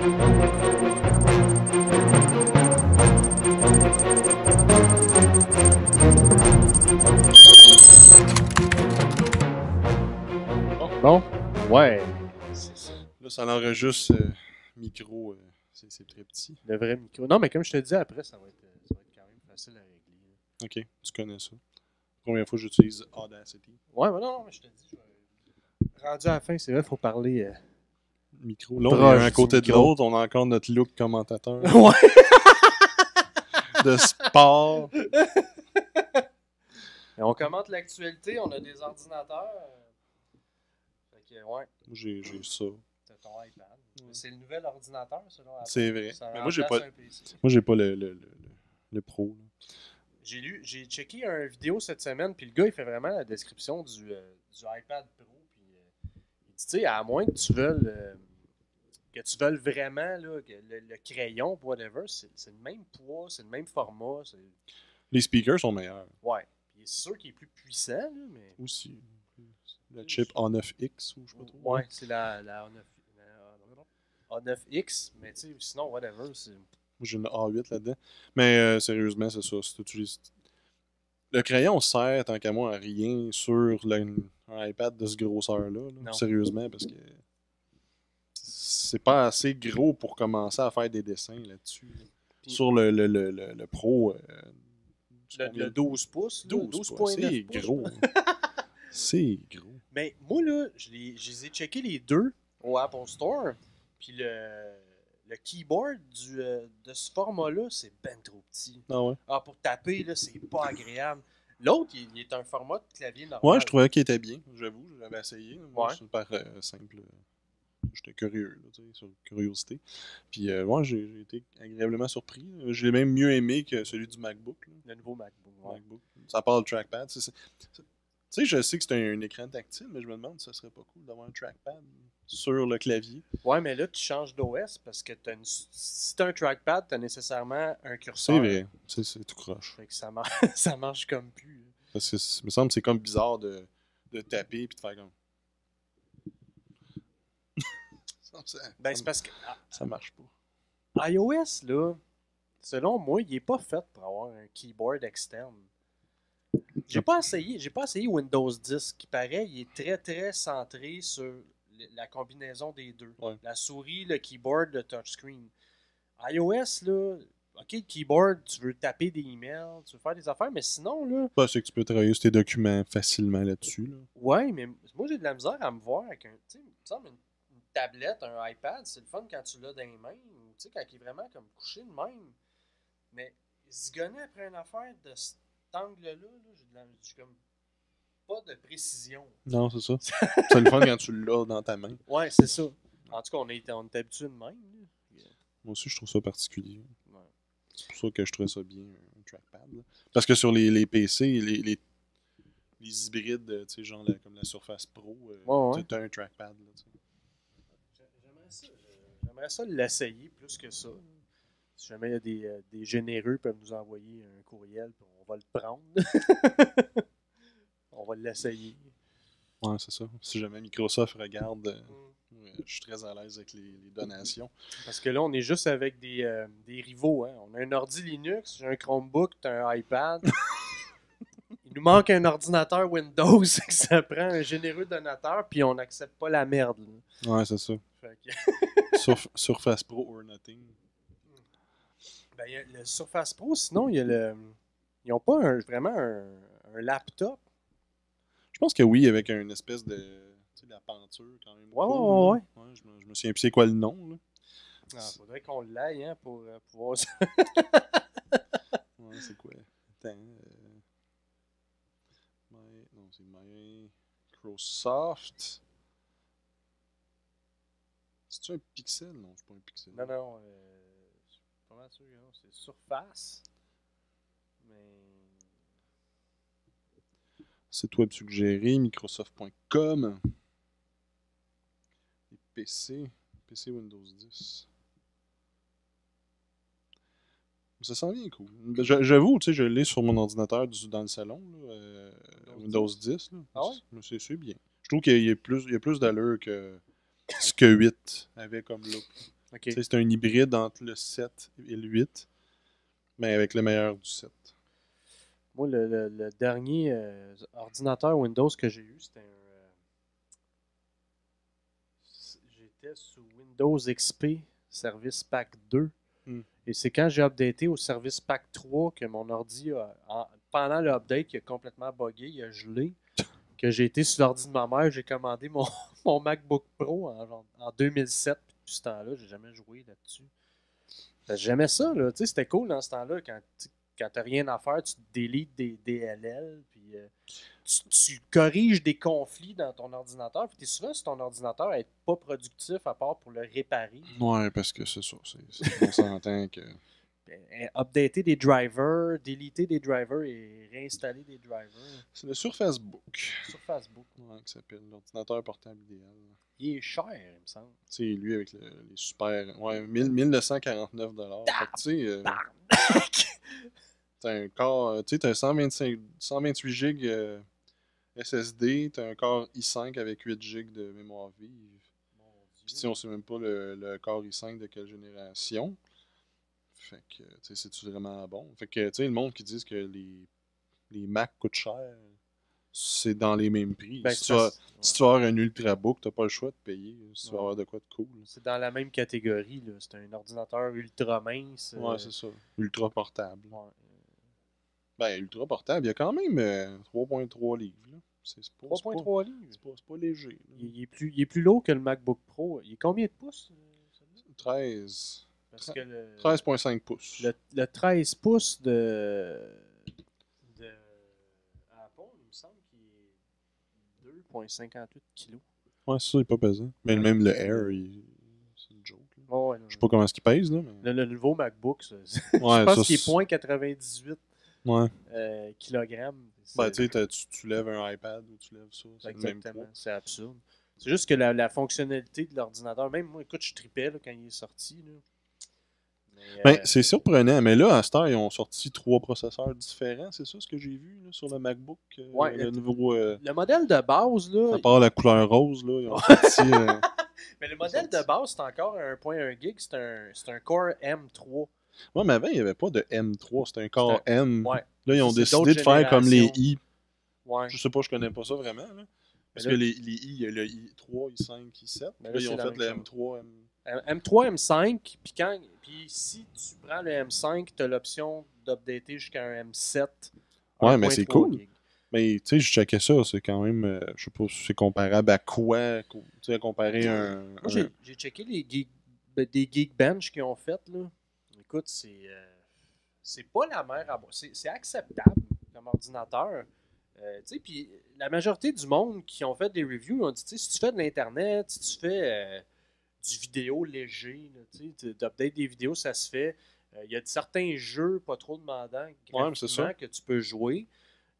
Bon, ouais. Là, ça enregistre micro. C'est très petit. Le vrai micro. Non, mais comme je te dis, après, ça va être quand même facile à régler. Ok, tu connais ça. Première fois que j'utilise Audacity. Ouais, mais non, mais je te dis, rendu à la fin, c'est vrai, il faut parler. Micro. Là, on Proche est un à côté du de micro. l'autre. On a encore notre look commentateur Ouais! de sport. Et on commente l'actualité, on a des ordinateurs. Fait que, ouais, Moi, j'ai ça. t'as ton iPad. C'est le nouvel ordinateur, selon Apple. C'est vrai. Ça Mais moi, j'ai remplace pas, un PC. moi, j'ai pas le pro. Là. J'ai checké une vidéo cette semaine, puis le gars, il fait vraiment la description du iPad Pro. Puis, il dit, tu sais, à moins que tu veuilles vraiment là, que le crayon, whatever, c'est le même poids, c'est le même format. Les speakers sont meilleurs Ouais. Puis c'est sûr qu'il est plus puissant, là, mais. aussi. La chip A9X ou je sais pas trop. Ouais, c'est la A9X, mais tu sais, sinon, whatever, c'est. Moi, j'ai une A8 là-dedans. Mais sérieusement, c'est ça. Si tu utilises... Le crayon sert, tant qu'à moi, à rien sur un iPad de ce grosseur-là. Là. Non. Sérieusement, parce que c'est pas assez gros pour commencer à faire des dessins là-dessus. Puis- Sur le Pro. Le 12 pouces, là, 12,9 c'est pouces. gros. C'est gros. Mais moi, là, je les ai checkés les deux au Apple Store. Puis le keyboard de ce format-là, c'est ben trop petit. Ah ouais? Ah, pour taper, là, c'est pas agréable. L'autre, il est un format de clavier normal. Ouais, je trouvais qu'il était bien. J'avoue, j'avais essayé. Moi, Ouais. c'est super simple. J'étais curieux, là, tu sais, sur curiosité. Puis, ouais, j'ai été agréablement surpris. Je l'ai même mieux aimé que celui du MacBook. Là. Le nouveau MacBook. Ouais. MacBook. Ça parle de trackpad. Tu sais, je sais que c'est un écran tactile, mais je me demande si ça serait pas cool d'avoir un trackpad sur le clavier. Ouais, mais là, tu changes d'OS parce que si t'as un trackpad, t'as nécessairement un curseur. C'est vrai. C'est tout croche. Fait que ça, ça marche comme plus. Parce que, il me semble que c'est comme bizarre de taper et de faire comme. Ben, c'est parce que ça marche pas. iOS, là, selon moi, il est pas fait pour avoir un keyboard externe. J'ai pas essayé Windows 10, qui paraît, il est très très centré sur la combinaison des deux. Ouais. La souris, le keyboard, le touchscreen. iOS, là, ok, le keyboard, tu veux taper des emails, tu veux faire des affaires, mais sinon, là. Bah, c'est que tu peux travailler sur tes documents facilement là-dessus. Là. Ouais, mais moi, j'ai de la misère à me voir avec un. Tu sais, il me semble une tablette, un iPad, c'est le fun quand tu l'as dans les mains, ou tu sais, quand il est vraiment comme couché de même. Mais se gonner après une affaire de cet angle-là, j'ai comme pas de précision. Non, c'est ça. C'est le fun quand tu l'as dans ta main. Ouais, c'est ça. En tout cas, on est habitué de même. Là. Moi aussi, je trouve ça particulier. Ouais. C'est pour ça que je trouvais ça bien, un trackpad. Là. Parce que sur les PC, les hybrides, tu sais, genre comme la Surface Pro, Ouais. tu as un trackpad. Là, J'aimerais ça l'essayer plus que ça. Si jamais il y a des généreux qui peuvent nous envoyer un courriel, puis on va le prendre. On va l'essayer. Ouais, c'est ça. Si jamais Microsoft regarde, je suis très à l'aise avec les donations. Parce que là, on est juste avec des rivaux. Hein. On a un ordi Linux, j'ai un Chromebook, t'as un iPad. Il nous manque un ordinateur Windows, ça prend un généreux donateur, puis on n'accepte pas la merde. Là. Ouais, c'est ça. Fait que... Surface Pro or nothing. Ben, y a le Surface Pro, sinon, il y a le. Ils n'ont pas vraiment un laptop. Je pense que oui, avec une espèce de. Tu sais, de la peinture quand même. Ouais. Je me souviens plus c'est quoi le nom. Là. Ah, faudrait qu'on l'aille hein, pour pouvoir. Ouais, c'est quoi? Attends. Non, c'est Microsoft. C'est-tu un pixel? Non, c'est pas un pixel. Non. Je suis pas mal sûr que non. C'est Surface. Mais. Site web suggéré, Microsoft.com. Les PC Windows 10. Ça sent bien cool. J'avoue, tu sais, je l'ai sur mon ordinateur dans le salon, là, Windows 10. Là. Ah ouais? C'est bien. Je trouve qu'il y a plus d'allure que ce que 8 avait comme look. OK. Tu sais, c'est un hybride entre le 7 et le 8, mais avec le meilleur du 7. Moi, le dernier ordinateur Windows que j'ai eu, c'était j'étais sous Windows XP Service Pack 2. Hmm. Et c'est quand j'ai updaté au Service Pack 3 que mon ordi, pendant l'update, il a complètement buggé, il a gelé. Que j'ai été sur l'ordi de ma mère, j'ai commandé mon, mon MacBook Pro en 2007. Puis depuis ce temps-là, j'ai jamais joué là-dessus. J'aimais ça, là. Tu sais, c'était cool dans ce temps-là. Quand t'as rien à faire, tu délites des DLL, puis tu corriges des conflits dans ton ordinateur. Puis t'es souvent sur ton ordinateur à être pas productif à part pour le réparer. Ouais, parce que c'est ça. On s'entend que. Updater des drivers, déliter des drivers et réinstaller des drivers. C'est le Surface Book. Sur Facebook. Ouais, qui s'appelle l'ordinateur portable idéal. Il est cher, il me semble. Tu sais, lui avec les super. Ouais, 1949 $. Fait que tu sais. T'as un corps. Tu sais, t'as un 128 GB SSD, t'as un corps i5 avec 8 GB de mémoire vive. Puis tu sais, on sait même pas le corps i5 de quelle génération. Fait que, tu sais, c'est-tu vraiment bon? Fait que, tu sais, le monde qui dit que les Mac coûtent cher, c'est dans les mêmes prix. Ben, si tu vas avoir un Ultrabook, t'as pas le choix de payer. Si tu vas avoir de quoi de cool. C'est dans la même catégorie, là. C'est un ordinateur ultra mince. Ouais, c'est ça. Ultra portable. Ouais. Ben, ultra portable, il y a quand même 3.3 livres. Là. C'est pas, 3.3 livres. c'est pas léger. Là. Il est plus lourd que le MacBook Pro. Il est combien de pouces, celui-là? 13. Parce que 13.5 pouces. le 13 pouces de Apple, il me semble qu'il est 2,58 kg. Ouais, c'est ça, il est pas pesant. Mais même le Air, c'est une joke. Là. Oh, ouais, Je sais pas comment est-ce qu'il pèse, là. Mais... Le nouveau MacBook, Ouais, je pense ça, qu'il est 0,98 ouais. kg. Ben, tu sais, tu lèves un iPad ou tu lèves ça. C'est le même Exactement, poids. c'est absurde. C'est juste que la fonctionnalité de l'ordinateur, même moi, écoute, je tripais là, quand il est sorti. Là. Mais, Ben, c'est surprenant, mais là, à cette heure, ils ont sorti 3 processeurs différents, c'est ça ce que j'ai vu là, sur le MacBook? Ouais, le nouveau. le modèle de base, là. À part la couleur rose, là, ils ont sorti. Mais le modèle de base, c'est encore un 1.1 gig, c'est un Core M3. Ouais, mais avant, il n'y avait pas de M3, c'était un Core M. Ouais. Là, ils ont C'est décidé d'autres de faire comme les générations. i. Ouais. Je sais pas, je connais pas ça vraiment. Là. Parce Mais là- que les i, il y a le i3, i5, i7. Mais Là, là, ils c'est ont la fait le même M3, M3, M5, puis si tu prends le M5, tu as l'option d'updater jusqu'à un M7. Ouais, mais c'est 1.3 cool. gig. Mais tu sais, je checkais ça, c'est quand même. Je sais pas si c'est comparable à quoi. Tu sais, comparer un. Moi, j'ai checké des Geekbench qu'ils ont fait. Là. Écoute, c'est pas la mer à boire. C'est acceptable comme ordinateur. Tu sais, puis la majorité du monde qui ont fait des reviews ont dit, tu sais, si tu fais de l'Internet, si tu fais du vidéo léger, là, tu sais, d'update des vidéos, ça se fait. Il y a certains jeux pas trop demandants Ouais, mais c'est ça. graphiquement que tu peux jouer.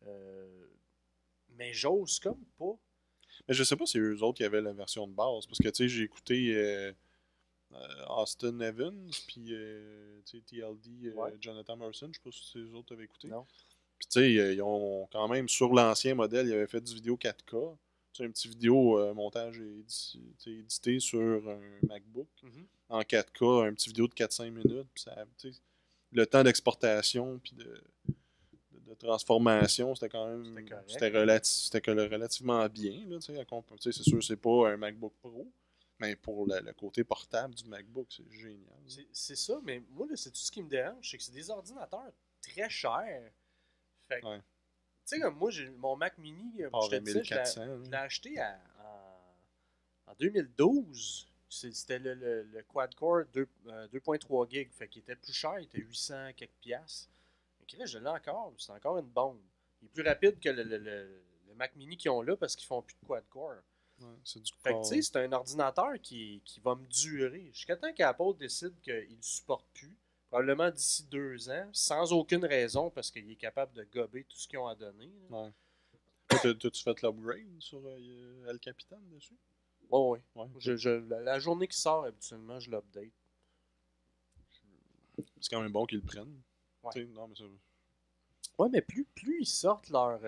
Mais j'ose comme pas. Mais je sais pas si eux autres qui avaient la version de base. Parce que tu sais, j'ai écouté Austin Evans, puis tu sais, TLD, Ouais. Jonathan Morrison. Je sais pas si eux autres avaient écouté. Non. Puis tu sais, ils ont quand même, sur l'ancien modèle, ils avaient fait du vidéo 4K. Tu sais, un petit vidéo montage édité sur un MacBook en 4K, un petit vidéo de 4-5 minutes. Puis ça, tu sais, le temps d'exportation puis de transformation, c'était quand même C'était correct. c'était relativement bien. Là, tu sais, c'est sûr, c'est pas un MacBook Pro, mais pour le côté portable du MacBook, c'est génial. C'est ça, mais moi, là, c'est tout ce qui me dérange, c'est que c'est des ordinateurs très chers. Fait que, Ouais. tu sais, comme moi, j'ai mon Mac Mini, Part je te de disais, 1400. je l'ai acheté en 2012. C'était le quad-core 2.3 gig. Fait qu'il était plus cher, il était 800 quelques piastres. Mais là, je l'ai encore, c'est encore une bombe. Il est plus rapide que le Mac Mini qu'ils ont là parce qu'ils font plus de quad-core. Ouais, c'est du Fait que, tu sais, c'est un ordinateur qui va me durer. Jusqu'à temps qu'Apple décide qu'il ne supporte plus, probablement d'ici 2 ans, sans aucune raison, parce qu'il est capable de gober tout ce qu'ils ont à donner. Là. Ouais. T'as-tu fait l'upgrade sur El Capitan dessus? Oh, oui. Ouais. La journée qui sort, habituellement, je l'update. C'est quand même bon qu'ils le prennent. Ouais. Tu sais, non, mais ça... Ouais, mais plus ils sortent leur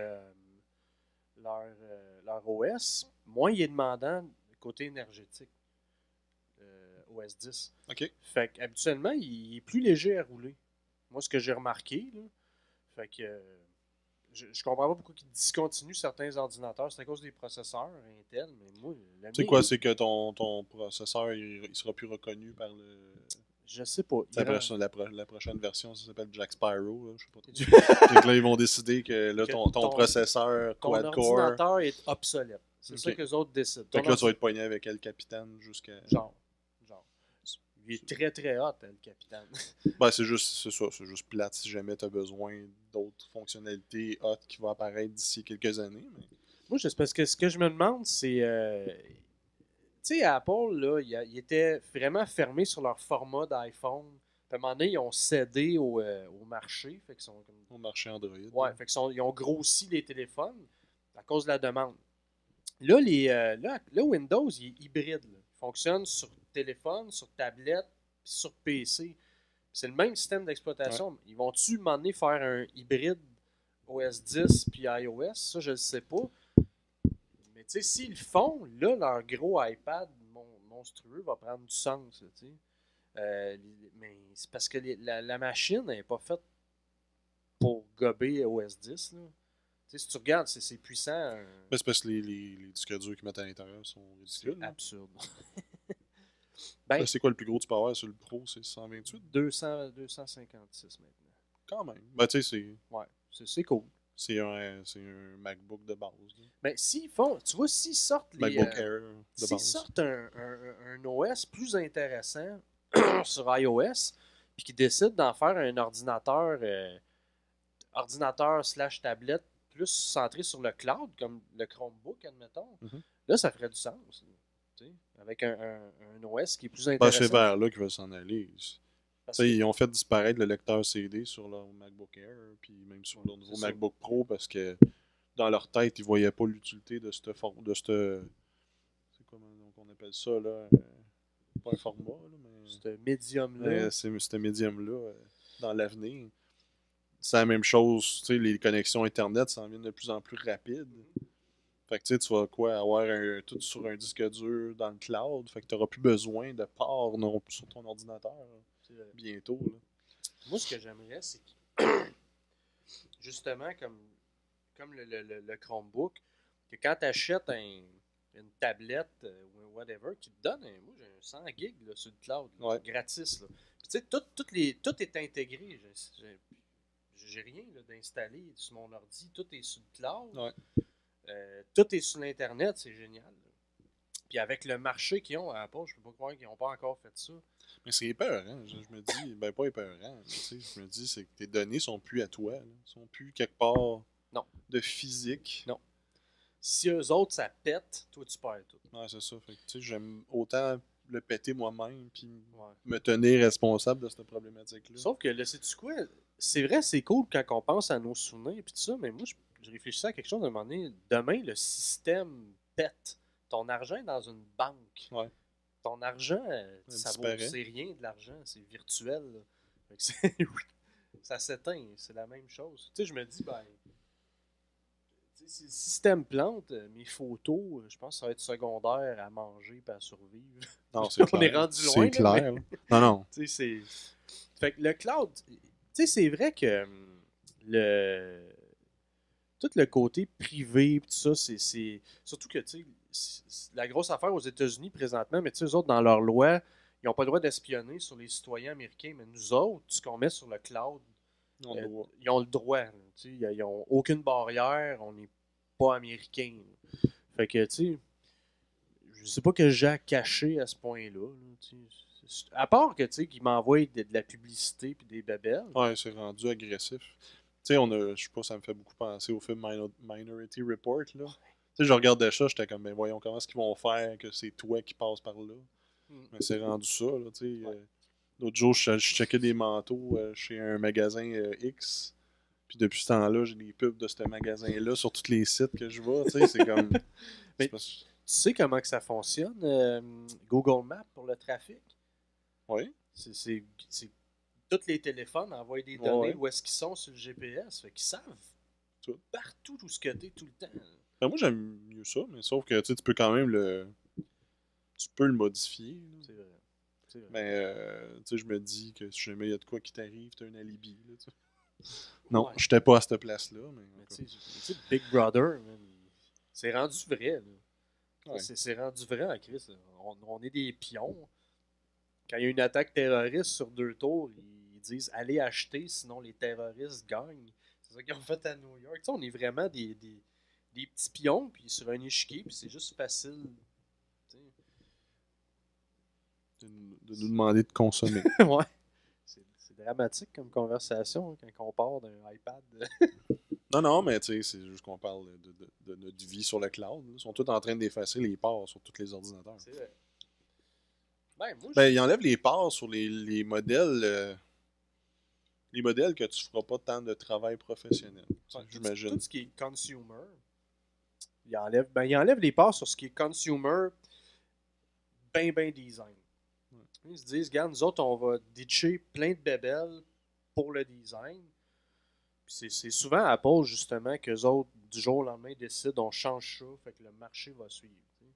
OS, moins il est demandant côté énergétique. OS 10. OK. Fait qu'habituellement, il est plus léger à rouler. Moi, ce que j'ai remarqué, là, fait que je comprends pas pourquoi ils discontinuent certains ordinateurs. C'est à cause des processeurs Intel, mais moi, le C'est mien, quoi? C'est que ton processeur, il sera plus reconnu par le... je sais pas. La prochaine version, ça s'appelle Jack Spyro. Là, je sais pas trop. Donc là, ils vont décider que là, Que ton processeur ton quad-core... ordinateur est obsolète. C'est ça Ok. que les autres décident. Fait que là, tu vas être poigné avec El Capitaine jusqu'à... Genre. Il est très très hot, le capitaine. Ben, c'est ça. C'est juste plate si jamais tu as besoin d'autres fonctionnalités hot qui vont apparaître d'ici quelques années. Mais... Moi, parce que ce que je me demande, c'est... tu sais, Apple, là, il était vraiment fermé sur leur format d'iPhone. Puis à un moment donné, ils ont cédé au marché. Fait qu'ils sont comme... Au marché Android. Ouais, fait qu'ils ils ont grossi les téléphones à cause de la demande. Là, là Windows, il est hybride. Là. Il fonctionne sur téléphone, sur tablette, puis sur PC. C'est le même système d'exploitation. Ouais. Ils vont-tu, un moment donné, faire un hybride OS 10 puis iOS? Ça, je ne sais pas. Mais tu sais, s'ils le font, là, leur gros iPad monstrueux va prendre du sens. Mais c'est parce que la machine n'est pas faite pour gober OS 10. Là. Si tu regardes, c'est puissant. Ben, c'est parce que les disques durs qu'ils mettent à l'intérieur sont ridicules. C'est absurde. Ben, c'est quoi le plus gros que tu peux avoir sur le Pro? C'est 128? 256 maintenant. Quand même. Ben, tu sais, c'est... Ouais, c'est cool. C'est un MacBook de base. Là. Ben, s'ils font... Tu vois, s'ils sortent les... MacBook Air de base. S'ils sortent un OS plus intéressant sur iOS, puis qu'ils décident d'en faire un ordinateur/tablette plus centré sur le cloud, comme le Chromebook, admettons, là, ça ferait du sens. Avec un OS qui est plus intéressant. Ben, c'est vers là qu'ils veulent s'en aller. Ils ont fait disparaître le lecteur CD sur leur MacBook Air, puis même sur leur nouveau MacBook Pro, parce que dans leur tête, ils ne voyaient pas l'utilité de cette forme. C'est quoi on appelle ça, là? Pas un format, là, mais. Ce médium-là. Ce médium-là, dans l'avenir. C'est la même chose, les connexions Internet s'en viennent de plus en plus rapides. Fait que tu vas avoir tout sur un disque dur dans le cloud. Fait que tu n'auras plus besoin de port non plus sur ton ordinateur bientôt. Là. Moi, ce que j'aimerais, c'est que justement, comme le Chromebook, que quand tu achètes une tablette ou whatever, qui te donne, moi j'ai un 100 gigs là, sur le cloud, là, gratis. Là. Puis tu sais, tout est intégré. J'ai rien d'installé sur mon ordi. Tout est sur le cloud. Ouais. Tout est sur l'Internet. C'est génial. Là. Puis avec le marché qu'ils ont à Apple, je peux pas croire qu'ils n'ont pas encore fait ça. Mais c'est épeurant. Je me dis, ben pas épeurant. Je me dis, c'est que tes données sont plus à toi. Là. Sont plus quelque part de physique. Non. Si eux autres, ça pète, toi, tu perds tout. Ouais, c'est ça. Fait que, j'aime autant le péter moi-même puis me tenir responsable de cette problématique-là. Sauf que là, sais-tu quoi? C'est vrai, c'est cool quand on pense à nos souvenirs et tout ça, mais moi, je réfléchissais à quelque chose à un moment donné. Demain, le système pète. Ton argent est dans une banque. Ouais. Ton argent, c'est rien de l'argent, c'est virtuel. Ça s'éteint, c'est la même chose. Tu sais, je me dis, si le système plante, mes photos, je pense que ça va être secondaire à manger et à survivre. Non, c'est On est rendu loin. C'est clair. Mais... Non. Tu sais, fait que le cloud, tu sais, c'est vrai que tout le côté privé, tout ça, c'est surtout que, tu sais, la grosse affaire aux États-Unis présentement, mais tu sais, eux autres, dans leur loi, ils n'ont pas le droit d'espionner sur les citoyens américains, mais nous autres, ce qu'on met sur le cloud, ils ont le droit. Tu sais, ils n'ont aucune barrière, on n'est pas américains. Là. Fait que, tu sais, je sais pas que j'ai à cacher à ce point-là. Là, à part que, tu sais, qu'ils m'envoient de la publicité puis des babelles. Ouais, c'est rendu agressif. Tu sais, je sais pas, ça me fait beaucoup penser au film Minority Report, là. Tu sais, je regardais ça, j'étais comme, ben voyons, comment est-ce qu'ils vont faire que c'est toi qui passes par là. Mais c'est rendu ça, là, tu sais. L'autre jour, je checkais des manteaux chez un magasin X. Puis depuis ce temps-là, j'ai des pubs de ce magasin-là sur tous les sites que je vois, tu sais, c'est comme... Mais tu sais comment que ça fonctionne, Google Maps pour le trafic? Oui. C'est tous les téléphones envoient des données où est-ce qu'ils sont sur le GPS. Fait qu'ils savent partout où ce que t'es tout le temps. Ben moi, j'aime mieux ça, mais sauf que tu peux quand même tu peux le modifier. C'est vrai. Mais, tu sais, je me dis que si jamais il y a de quoi qui t'arrive, t'as un alibi. Là, tu sais. Non, Ouais. j'étais pas à cette place-là. Mais tu sais, Big Brother, man, c'est rendu vrai. Là. Ouais. C'est rendu vrai en Chris. On est des pions. Quand il y a une attaque terroriste sur 2 tours, ils disent allez acheter, sinon les terroristes gagnent. C'est ça qu'ils ont fait à New York. Tu sais, on est vraiment des petits pions, puis sur un échiquier, puis c'est juste facile. Tu De nous demander de consommer. sais. Ouais. C'est dramatique comme conversation hein, quand on part d'un iPad. Non, mais tu sais, c'est juste qu'on parle de notre vie sur le cloud. Là. Ils sont tous en train d'effacer les parts sur tous les ordinateurs. C'est vrai. Ben, moi, Ben, ils enlèvent les parts sur les modèles. Les modèles que tu feras pas tant de travail professionnel. J'imagine. tout ce qui est consumer, il enlève les parts sur ce qui est consumer, ben design. Ils se disent, regarde, nous autres, on va ditcher plein de bébelles pour le design. Puis c'est souvent à Apple, justement, qu'eux autres, du jour au lendemain, décident, on change ça, fait que le marché va suivre.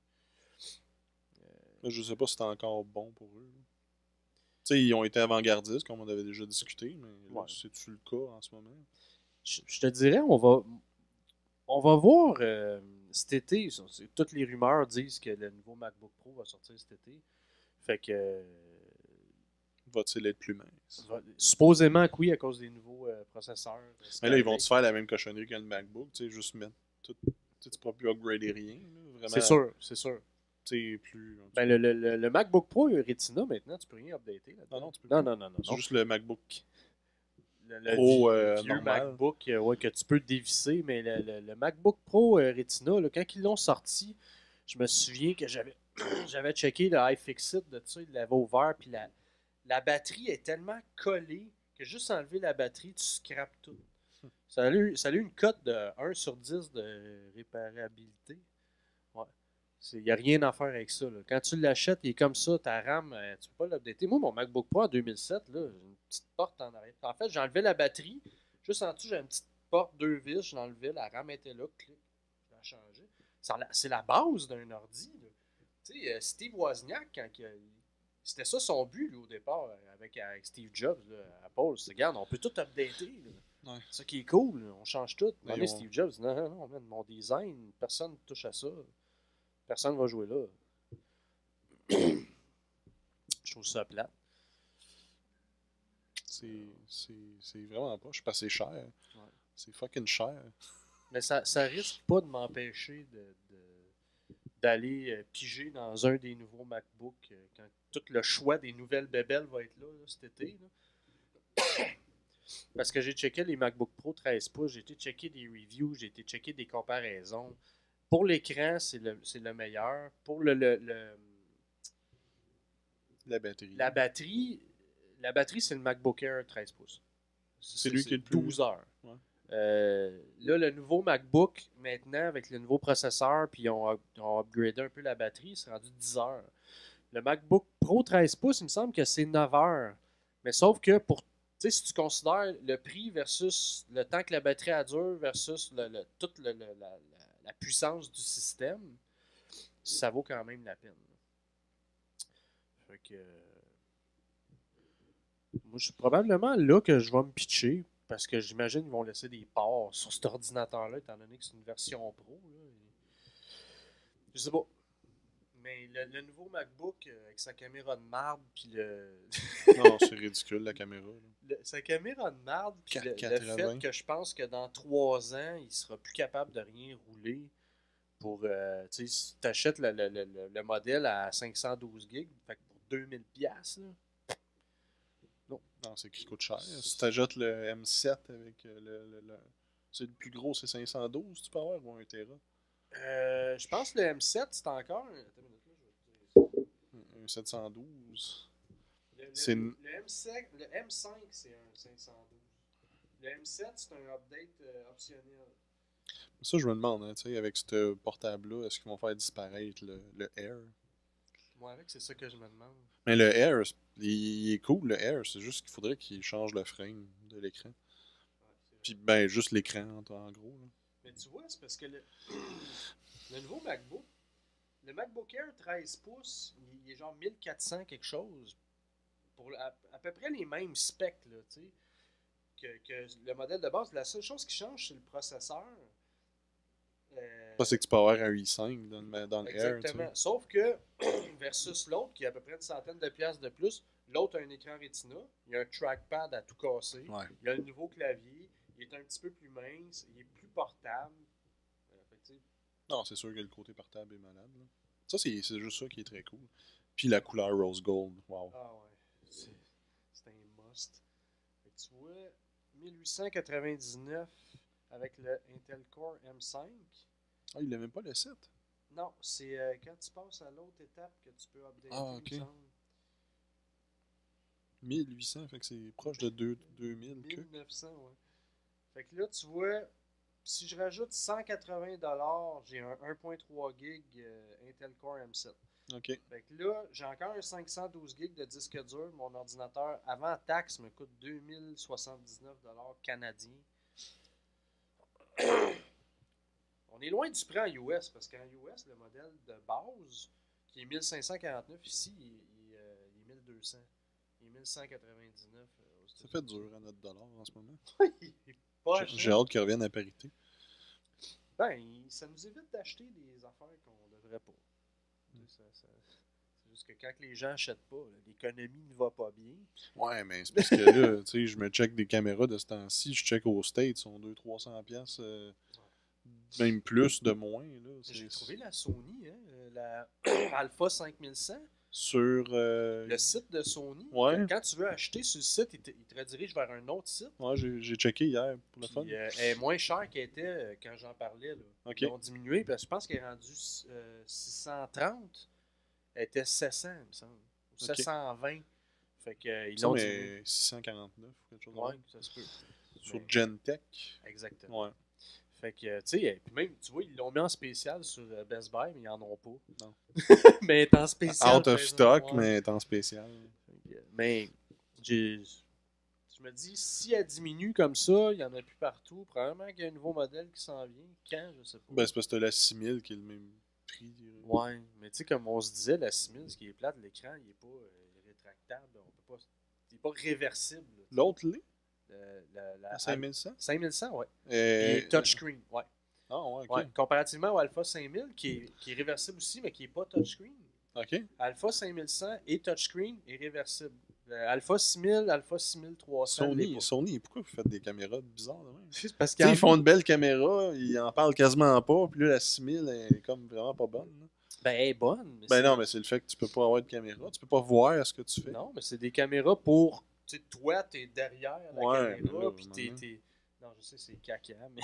Mais je sais pas si c'est encore bon pour eux. Tu sais, ils ont été avant-gardistes, comme on avait déjà discuté, mais là, Ouais. c'est-tu le cas en ce moment? Je te dirais, on va voir cet été. Toutes les rumeurs disent que le nouveau MacBook Pro va sortir cet été. Fait que. Va-t-il être plus mince? Supposément que oui, à cause des nouveaux processeurs. Mais là, ils vont-tu faire la même cochonnerie que le MacBook? Tu sais, juste mettre tout. Tu sais, tu pourras plus upgrader rien. Là, vraiment. C'est sûr. Tu sais, plus. Ben, le MacBook Pro Retina, maintenant, tu peux rien updater. Là, Non, tu peux non, plus. non. C'est juste le MacBook Le Pro vieux normal. MacBook ouais, que tu peux dévisser, mais le MacBook Pro Retina, là, quand ils l'ont sorti, je me souviens que j'avais checké le iFixit de ça, il l'avait ouvert, puis la batterie est tellement collée que juste enlever la batterie, tu scrapes tout. Ça a eu une cote de 1 sur 10 de réparabilité. Ouais. Il n'y a rien à faire avec ça. Là. Quand tu l'achètes, il est comme ça, ta RAM, tu peux pas l'updater. Moi, mon MacBook Pro en 2007, là, j'ai une petite porte en arrière. En fait, j'enlevais la batterie. Juste en dessous, j'ai une petite porte, 2 vis, je l'enlevais, la RAM était là, clic, je l'ai changé. C'est la base d'un ordi. Là. Tu sais, Steve Wozniak, c'était ça son but lui, au départ, avec Steve Jobs, là, Apple. C'est, regarde, on peut tout updater. Là. Ouais. C'est ça qui est cool, là. On change tout. Mais Steve Jobs dit non, man, mon design, personne ne touche à ça. Personne ne va jouer là. Je trouve ça plate. C'est vraiment pas. Je suis passé cher. Ouais. C'est fucking cher. Mais ça risque pas de m'empêcher d'aller piger dans un des nouveaux MacBook quand tout le choix des nouvelles bébelles va être là, cet été. Là. Parce que j'ai checké les MacBook Pro 13 pouces, j'ai été checker des reviews, j'ai été checker des comparaisons. Pour l'écran, c'est le meilleur. Pour la batterie. La batterie, c'est le MacBook Air 13 pouces. C'est lui qui est le plus 12 heures. Ouais. Là, le nouveau MacBook, maintenant, avec le nouveau processeur, puis ils ont upgradé un peu la batterie, c'est rendu 10 heures. Le MacBook Pro 13 pouces, il me semble que c'est 9 heures. Mais sauf que si tu considères le prix versus le temps que la batterie a dure versus toute la puissance du système, ça vaut quand même la peine. Fait que. Moi, c'est probablement là que je vais me pitcher. Parce que j'imagine qu'ils vont laisser des parts sur cet ordinateur-là, étant donné que c'est une version pro. Là. Je sais pas. Mais le nouveau MacBook avec sa caméra de marde, puis Non, c'est ridicule la caméra. Sa caméra de marde, puis le 480. fait que je pense que dans 3 ans, il sera plus capable de rien rouler. Pour, tu sais, si tu achètes le modèle à 512 gigs, fait que pour 2000$, là. Non, c'est qui coûte cher. Si tu ajoutes le M7 avec c'est le plus gros, c'est 512, tu peux avoir, ou 1 Tera. Je pense que le M7, c'est encore. Attends une minute, là, je vais te dire ça. Un 712. Le M5, c'est un 512. Le M7, c'est un update optionnel. Ça, je me demande, hein, tu sais, avec ce portable-là, est-ce qu'ils vont faire disparaître le Air? Moi, avec, c'est ça que je me demande. Mais le Air, il est cool, le Air. C'est juste qu'il faudrait qu'il change le frame de l'écran. Ouais, puis, ben, juste l'écran, en gros. Là. Mais tu vois, c'est parce que le nouveau MacBook, le MacBook Air 13 pouces, il est genre 1400 quelque chose. pour à peu près les mêmes specs, là, tu sais, que le modèle de base. La seule chose qui change, c'est le processeur. C'est que tu peux avoir un i5 dans le Air. Exactement. Sauf que, versus l'autre, qui est à peu près une centaine de piastres de plus, l'autre a un écran Retina, il y a un trackpad à tout casser, Ouais. il y a le nouveau clavier, il est un petit peu plus mince, il est plus portable. Fait que, Non, c'est sûr que le côté portable est malade. Là. Ça, c'est juste ça qui est très cool. Puis la couleur rose gold. Wow. ah ouais, c'est un must. Fait que tu vois, 1899 avec le Intel Core M5. Ah, il n'a même pas le 7. Non, c'est quand tu passes à l'autre étape que tu peux updater, Ah, ok. il me semble. 1800, fait que c'est proche de 2000. 1900, ouais. Fait que là, tu vois, si je rajoute 180$, j'ai un 1.3 GB Intel Core M7. OK. Fait que là, j'ai encore un 512 GB de disque dur. Mon ordinateur, avant taxe, me coûte 2079$ canadiens. On est loin du prix en US, parce qu'en US, le modèle de base, qui est 1549 ici, il est 1200. Il est 1199 aux Ça fait dur à notre dollar en ce moment. Il est pas J'ai hâte qu'il revienne à parité. Ben, ça nous évite d'acheter des affaires qu'on devrait pas. C'est juste que quand les gens achètent pas, l'économie ne va pas bien. Ouais, mais c'est parce que là, tu sais, je me check des caméras de ce temps-ci, je check aux States, ils sont 200-300$, même plus de moins. J'ai trouvé la Sony, hein, la Alpha 5100. Sur le site de Sony. Ouais. Quand tu veux acheter sur le site, il te redirige vers un autre site. Ouais, j'ai checké hier pour le fun. Elle est moins chère qu'elle était quand j'en parlais. Là. Okay. Ils ont diminué, parce que je pense qu'elle est rendue 630. Elle était 700, il me semble. Ou 720. Fait que, ils l'ont diminué. 649 ou quelque chose. Ouais, ça se peut. Sur Gentech. Exactement. Ouais. Fait que, tu sais, puis même, tu vois, ils l'ont mis en spécial sur Best Buy, mais ils en ont pas. Non. Mais elle est en spécial. Out of stock, mais elle est en spécial. Mais, je me dis, si elle diminue comme ça, il n'y en a plus partout. Probablement qu'il y a un nouveau modèle qui s'en vient. Quand, je sais pas. Ben, c'est parce que t'as la 6000 qui est le même prix. Ouais, mais tu sais, comme on se disait, la 6000, ce qui est plate, l'écran, il n'est pas rétractable. On peut pas, il n'est pas réversible. L'autre l'est? La 5100? 5100, ouais. Et touchscreen, ouais. Ah, ouais, ok. Ouais, comparativement au Alpha 5000, qui est réversible aussi, mais qui n'est pas touchscreen. Ok. Alpha 5100 et touchscreen est réversible. Alpha 6000, Alpha 6300. Sony, pourquoi vous faites des caméras bizarres de même? Parce qu'ils font une belle caméra, ils en parlent quasiment pas, puis là, la 6000 est comme vraiment pas bonne. Là. Ben, elle est bonne. Mais non, mais c'est le fait que tu peux pas avoir de caméra, tu peux pas voir ce que tu fais. Non, mais c'est des caméras pour. Tu sais, toi, t'es derrière la caméra, là, puis t'es. Non, je sais, c'est caca, mais.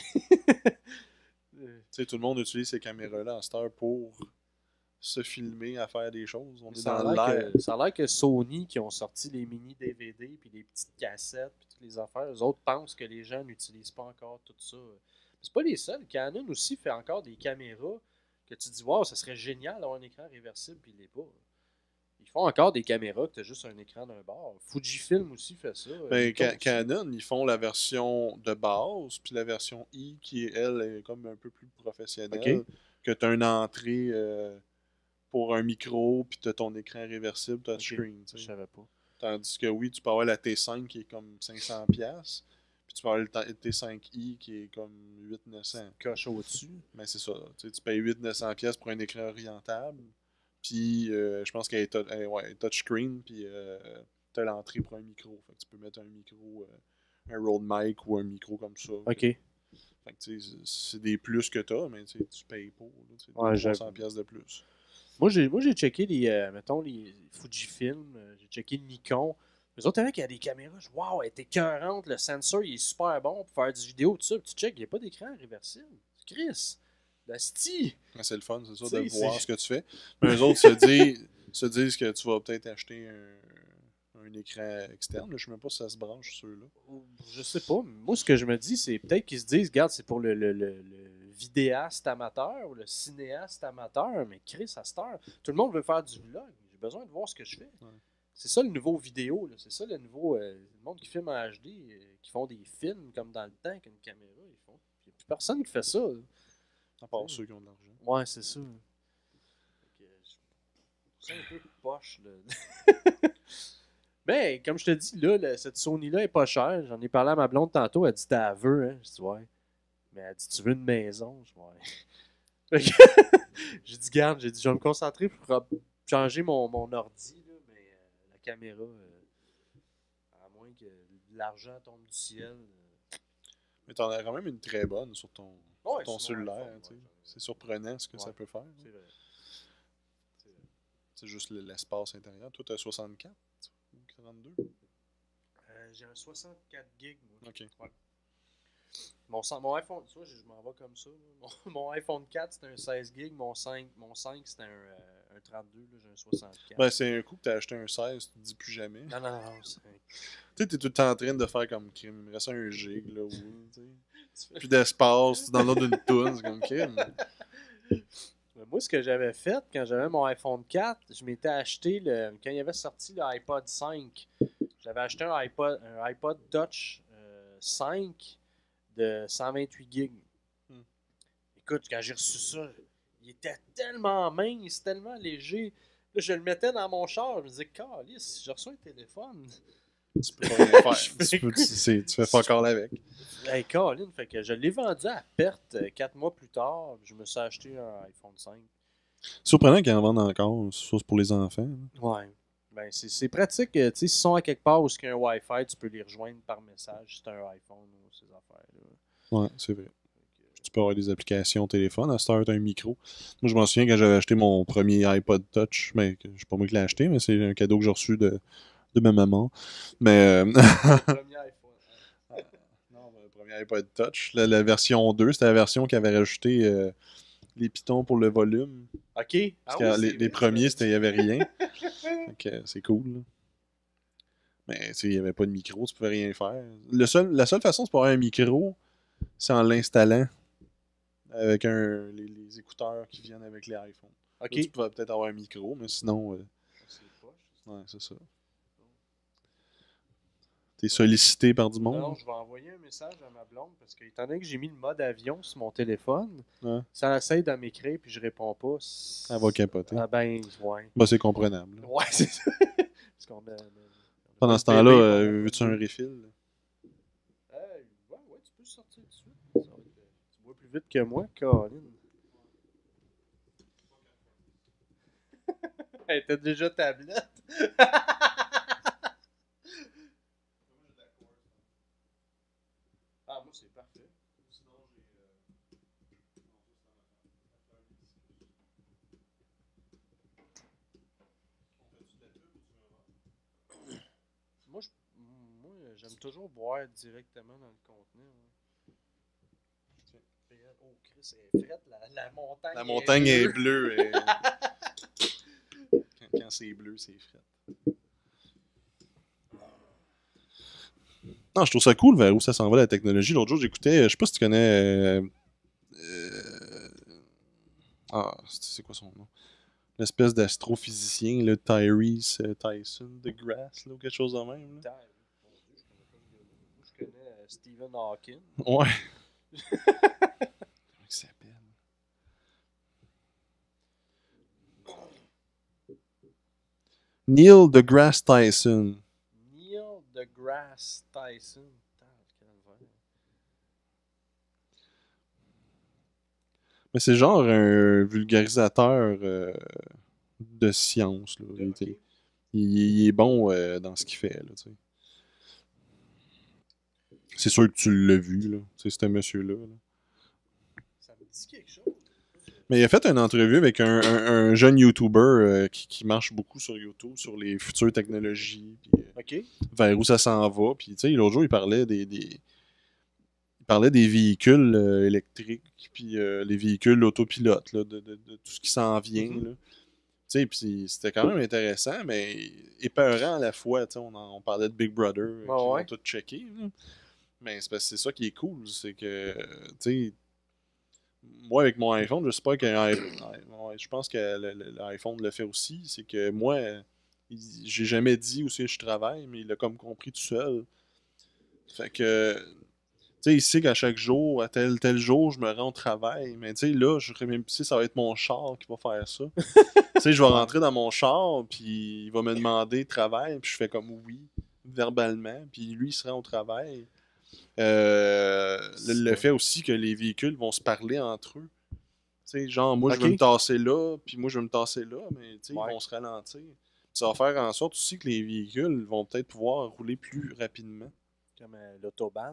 Tu sais, tout le monde utilise ces caméras-là à cette heure pour se filmer, à faire des choses. On est dans l'air. Ça a l'air que Sony, qui ont sorti les mini DVD, puis les petites cassettes, puis toutes les affaires, eux autres pensent que les gens n'utilisent pas encore tout ça. C'est pas les seuls. Canon aussi fait encore des caméras que tu dis, waouh, ça serait génial d'avoir un écran réversible, puis il l'est pas. Ils font encore des caméras que tu as juste un écran d'un bord. Fujifilm aussi fait ça. Ben, Canon, ils font la version de base, puis la version I, qui, elle, est comme un peu plus professionnelle, que tu as une entrée pour un micro, puis tu as ton écran réversible touchscreen. Je savais pas. Tandis que oui, tu peux avoir la T5 qui est comme 500$, puis tu peux avoir le T5i qui est comme 800-900$. Coche au-dessus. Mais c'est ça. Tu payes 800-900$ pour un écran orientable. Puis, je pense qu'elle est touchscreen, puis tu as l'entrée pour un micro. Fait que tu peux mettre un micro, un Rode mic ou un micro comme ça. OK. Fait que, c'est des plus que tu as, mais tu payes pas. Ouais, 300$ de plus. Moi, j'ai checké mettons, les Fujifilm, j'ai checké le Nikon. Les autres, avec, il y a des caméras, waouh, elle est écœurante, le sensor, il est super bon pour faire du vidéo, tout ça. Puis tu check, il n'y a pas d'écran réversible. Chris! C'est le fun, c'est ça, de voir ce que tu fais. Mais eux autres se disent que tu vas peut-être acheter un écran externe. Je ne sais même pas si ça se branche, ceux-là. Je sais pas. Moi, ce que je me dis, c'est peut-être qu'ils se disent, regarde, c'est pour le vidéaste amateur ou le cinéaste amateur, mais Chris, à cette heure, tout le monde veut faire du vlog. J'ai besoin de voir ce que je fais. Ouais. C'est ça le nouveau vidéo. Là. C'est ça le nouveau... le monde qui filme en HD, qui font des films comme dans le temps avec une caméra. Il n'y a plus personne qui fait ça. Là. À part ceux qui ont de l'argent. Ouais, c'est ça. C'est un peu poche. Là. Mais, comme je te dis, là, cette Sony-là est pas chère. J'en ai parlé à ma blonde tantôt. Elle dit, t'as aveu, hein? Je dis, ouais. Mais elle dit, tu veux une maison? Je dis, ouais. Fait que j'ai dit, garde, j'ai dit, je vais me concentrer pour changer mon ordi, là, mais la caméra, à moins que l'argent tombe du ciel. Mais t'en as quand même une très bonne sur ton, Ouais, ton sur mon cellulaire. iPhone, Tu sais. ouais, C'est surprenant ce que ouais, ça peut faire. c'est vrai. C'est vrai. C'est juste l'espace intérieur. Toi, t'as 64 ou 32? J'ai un 64 gigs, moi. Ok. Ouais. Mon iPhone, tu vois, je m'en vais comme ça. Mon iPhone 4, c'est un 16 gigs. Mon 5 c'est un 32. Là, j'ai un 64. Ben, c'est un coup que t'as acheté un 16, tu te dis plus jamais. Non, non, non. Tu sais, t'es tout le temps en train de faire comme crime. Il me reste un gig, là, ou, tu sais. Plus C'est... d'espace, tu downloads une toune, c'est comme crime. Moi, ce que j'avais fait quand j'avais mon iPhone 4, je m'étais acheté, quand il avait sorti l'iPod 5, j'avais acheté un iPod Touch 5 de 128 gigs. Hmm. Écoute, quand j'ai reçu ça, il était tellement mince, tellement léger. Là, je le mettais dans mon char, je me disais, calice, si je reçois un téléphone. Tu peux pas rien faire. Je fais Tu fais pas encore avec. Hey, Colin, fait que je l'ai vendu à perte 4 mois plus tard. Je me suis acheté un iPhone 5. Surprenant qu'ils en vendent encore, c'est pour les enfants. Là. Ouais. Ben, c'est pratique. Tu sais, s'ils sont à quelque part où il y a un Wi-Fi, tu peux les rejoindre par message si tu as un iPhone ou ces affaires-là. Ouais, c'est vrai. Tu peux avoir des applications au téléphone. À cette heure, t'as un micro. Moi, je m'en souviens quand j'avais acheté mon premier iPod Touch. Mais je sais pas moi qui l'ai acheté, mais c'est un cadeau que j'ai reçu de ma maman. Mais. Le premier iPhone. Non, le premier iPod Touch. La version 2, c'était la version qui avait rajouté les pitons pour le volume. OK. Parce que les premiers, il n'y avait rien. Donc, c'est cool. Là. Mais il n'y avait pas de micro, tu pouvais rien faire. La seule façon de pouvoir avoir un micro, c'est en l'installant avec les écouteurs qui viennent avec les iPhones. OK. Là, tu pouvais peut-être avoir un micro, mais sinon. C'est poche. Ouais, c'est ça. T'es sollicité par du monde. Non, je vais envoyer un message à ma blonde parce que, étant donné que j'ai mis le mode avion sur mon téléphone, Ouais. ça essaie de m'écrire puis je réponds pas. Elle va capoter. Ah ben, ouais. Bah, c'est comprenable. Là. Ouais, c'est ça. Parce qu'on a Pendant ce temps-là, veux-tu un refill? Ouais, tu peux sortir tout de suite. Tu bois plus vite que moi, Caroline. Elle était déjà tablette. Ah, moi, c'est parfait. Sinon, Moi, j'aime toujours boire directement dans le contenant. Ouais. Oh, Chris, elle est frette, la montagne. La montagne est bleue. Quand c'est bleu, c'est frais. Non, je trouve ça cool vers où ça s'en va la technologie. L'autre jour, j'écoutais, je sais pas si tu connais. C'est quoi son nom? L'espèce d'astrophysicien, le Tyrese Tyson deGrasse, là, ou quelque chose de même. Là. Je connais Stephen Hawking. Ouais. Comment il s'appelle? Neil deGrasse Tyson. Neil deGrasse Tyson. Mais c'est genre un vulgarisateur de science. Là. Okay. Il est bon dans ce qu'il fait. Là, c'est sûr que tu l'as vu, là. C'est ce monsieur-là. Là. Ça me dit quelque chose. Mais il a fait une entrevue avec un jeune YouTuber qui marche beaucoup sur YouTube, sur les futures technologies, puis, vers où ça s'en va. Puis, tu sais, l'autre jour, il parlait il parlait des véhicules électriques, puis les véhicules autopilotes, là, de tout ce qui s'en vient. Mm-hmm. Tu sais, puis c'était quand même intéressant, mais épeurant à la fois. Tu sais, on parlait de Big Brother, qui vont tout checker. Là. Mais c'est parce que c'est ça qui est cool, c'est que, tu sais, moi, avec mon iPhone, je sais pas que je pense que l'iPhone le fait aussi. C'est que moi, j'ai jamais dit où c'est que je travaille, mais il l'a comme compris tout seul. Fait que. sais, il sait qu'à chaque jour, à tel jour, je me rends au travail. Mais tu sais, là, je même si ça va être mon char qui va faire ça. Tu sais, je vais rentrer dans mon char, puis il va me demander de travail, puis je fais comme oui, verbalement, puis lui, il se rend au travail. Le fait aussi que les véhicules vont se parler entre eux. Tu sais, genre, moi, je veux me tasser là, puis moi, je veux me tasser là, mais tu sais, ils vont se ralentir. Ça va faire en sorte aussi que les véhicules vont peut-être pouvoir rouler plus rapidement. Comme l'autobahn.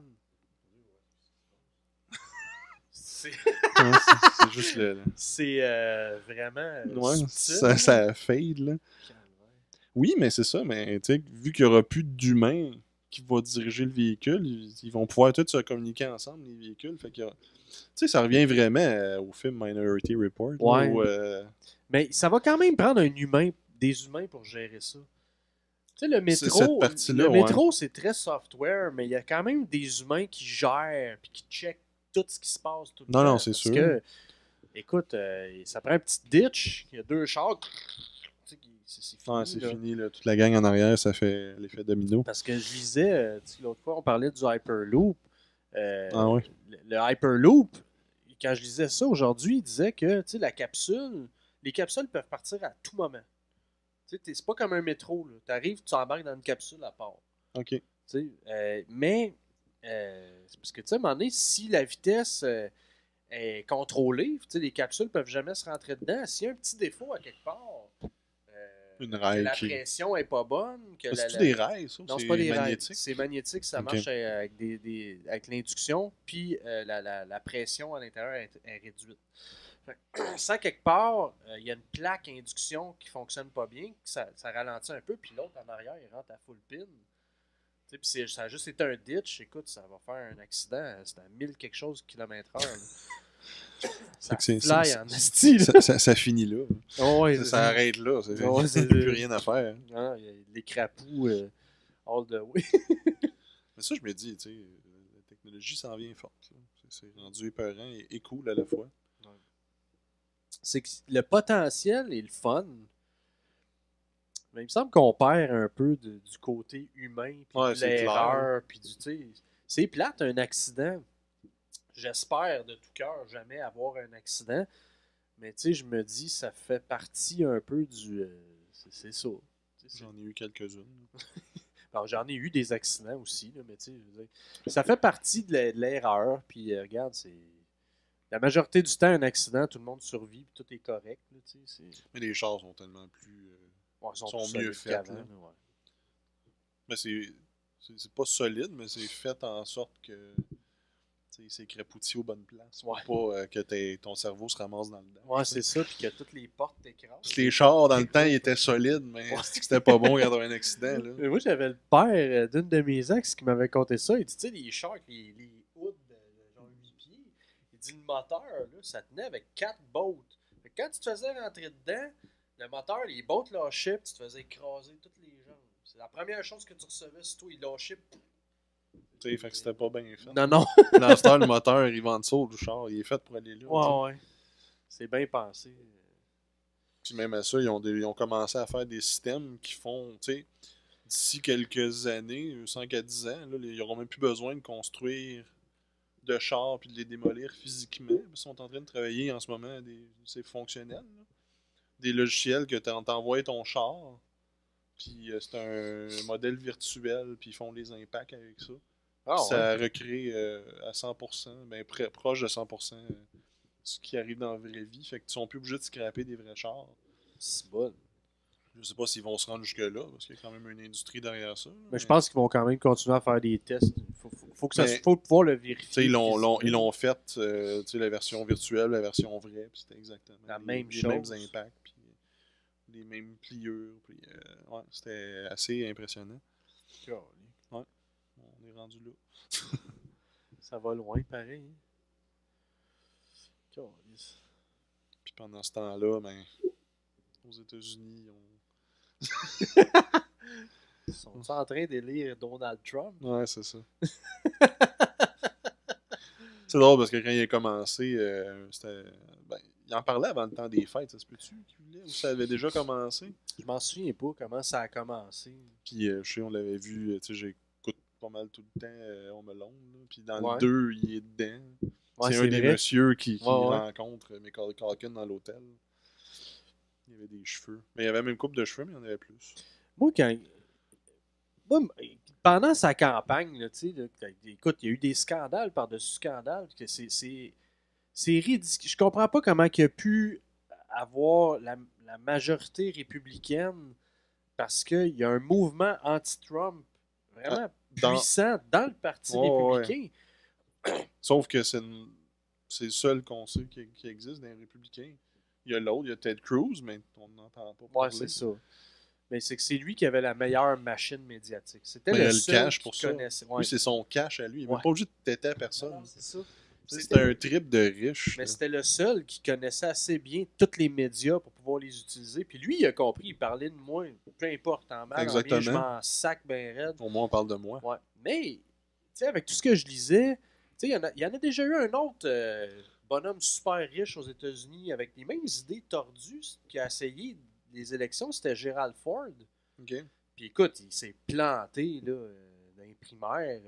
C'est juste le... C'est vraiment subtil. Ça fade, là. Oui, mais c'est ça, mais tu sais, vu qu'il n'y aura plus d'humains qui vont diriger le véhicule, ils vont pouvoir tous se communiquer ensemble, les véhicules. Fait que, tu sais, ça revient vraiment au film Minority Report. Ouais. Là, où, mais ça va quand même prendre des humains pour gérer ça. Tu sais, le métro, c'est très software, mais il y a quand même des humains qui gèrent et qui checkent tout ce qui se passe tout le temps. Non, c'est sûr. Parce que, écoute, ça prend un petit ditch, il y a 2 chars, c'est fini. C'est fini, là. Toute la gang en arrière, ça fait l'effet domino. Parce que je lisais, l'autre fois, on parlait du Hyperloop. Oui. Le Hyperloop, quand je lisais ça aujourd'hui, il disait que les capsules peuvent partir à tout moment. C'est pas comme un métro. Tu arrives, tu embarques dans une capsule à part. OK. Mais, c'est parce que, tu sais, à un moment donné, si la vitesse est contrôlée, les capsules peuvent jamais se rentrer dedans. S'il y a un petit défaut à quelque part, une rail la pression n'est pas bonne. C'est-tu des rails, ça? Non, c'est pas des rails. C'est magnétique, ça marche avec l'induction, puis la pression à l'intérieur est réduite. Sans quelque part, il y a une plaque induction qui fonctionne pas bien, ça ralentit un peu, puis l'autre en arrière, il rentre à full pin. Puis ça a juste été un ditch, écoute, ça va faire un accident, c'est à 1000 quelque chose km/h. Ça fly en asti. Ça finit là. Oh, ouais, ça arrête là. Il n'y a plus rien à faire. Non, il y a les crapauds all the way. Mais ça, je me dis, tu sais, la technologie s'en vient forte. C'est rendu épeurant et cool à la fois. C'est que le potentiel et le fun, mais il me semble qu'on perd un peu du côté humain, puis de l'erreur, puis c'est plate un accident. J'espère de tout cœur jamais avoir un accident, mais tu sais, je me dis, ça fait partie un peu du... c'est ça. J'en ai eu quelques-unes. Alors, j'en ai eu des accidents aussi, là, mais tu sais, ça fait partie de l'erreur, puis regarde, c'est... La majorité du temps, un accident, tout le monde survit, puis tout est correct. Là, mais les chars sont tellement plus... sont mieux faits. Ouais. Mais c'est pas solide, mais c'est fait en sorte que c'est crapouti aux bonnes places. Ouais. Pour pas que ton cerveau se ramasse dans le dedans. Ouais, c'est ça, puis que toutes les portes t'écrasent. Les chars, dans le temps, ils étaient solides, mais c'était pas bon quand il y avait un accident. Là. Mais moi, j'avais le père d'une de mes ex qui m'avait conté ça. Il dit, tu sais, les chars, les hoods de genre 8 pieds, il dit, le moteur, là, ça tenait avec 4 bottes. Fait que quand tu te faisais rentrer dedans, le moteur, les bottes lâchaient, puis tu te faisais écraser toutes les jambes. C'est la première chose que tu recevais, c'est toi, il lâchait. Tu sais, fait que c'était pas bien fait. Non. Dans ce temps, le moteur, il va en dessous du char. Il est fait pour aller là. Ouais. C'est bien pensé. Puis même à ça, ils ont commencé à faire des systèmes qui font, tu sais, d'ici quelques années, 5 à 10 ans, là, ils n'auront même plus besoin de construire de chars puis de les démolir physiquement. Ils sont en train de travailler en ce moment, c'est fonctionnel. Là. Des logiciels que tu envoies ton char, puis c'est un modèle virtuel, puis ils font les impacts avec ça. Ça recrée à 100%, ben, proche de 100% ce qui arrive dans la vraie vie. Fait qu'ils sont plus obligés de scraper des vrais chars. C'est bon. Je sais pas s'ils vont se rendre jusque-là, parce qu'il y a quand même une industrie derrière ça. Mais je pense qu'ils vont quand même continuer à faire des tests. Faut pouvoir le vérifier. Ils l'ont fait, la version virtuelle, la version vraie, puis c'était exactement les mêmes impacts, puis les mêmes pliures. Puis, c'était assez impressionnant. Ouais. On est rendu là. Ça va loin, pareil. Puis pendant ce temps-là, ben, aux États-Unis, Ils sont en train d'élire Donald Trump? Ouais, c'est ça. C'est drôle parce que quand il a commencé, il en parlait avant le temps des fêtes, ça se peut-tu qu'il voulait, ou ça avait déjà commencé? Je m'en souviens pas comment ça a commencé. Puis je sais, on l'avait vu, tu sais, j'écoute pas mal tout le temps Home Alone. Là. Puis dans Ouais. le 2, il est dedans. Ouais, c'est un des vrai. messieurs qui Ouais, ouais. rencontre Macaulay Culkin dans l'hôtel. Il y avait des cheveux. Mais il y avait même une couple de cheveux, mais il y en avait plus. Moi, pendant sa campagne, là, tu sais, écoute, il y a eu des scandales par-dessus scandales. Que c'est ridicule. Je comprends pas comment il a pu avoir la majorité républicaine parce qu'il y a un mouvement anti-Trump vraiment puissant dans le Parti républicain. Ouais. Sauf que c'est le seul qu'on sait qui existe dans les républicains. Il y a l'autre, il y a Ted Cruz, mais on n'entend pas parler. Ouais, c'est ça. Mais c'est que c'est lui qui avait la meilleure machine médiatique. C'était le seul cash qui pour ça. connaissait. Ouais. Oui, c'est son cash à lui. Il n'est pas obligé de têter à personne. Non, c'est ça. C'était un trip de riche. Mais c'était le seul qui connaissait assez bien tous les médias pour pouvoir les utiliser. Puis lui, il a compris, il parlait de moi, peu importe, en mal, en bien, je m'en sac ben raide. Au moins, on parle de moi. Ouais. Mais, tu sais, avec tout ce que je lisais, tu sais, il y en a déjà eu un autre bonhomme super riche aux États-Unis avec les mêmes idées tordues qui a essayé les élections, c'était Gerald Ford. OK. Puis écoute, il s'est planté là, dans les primaires.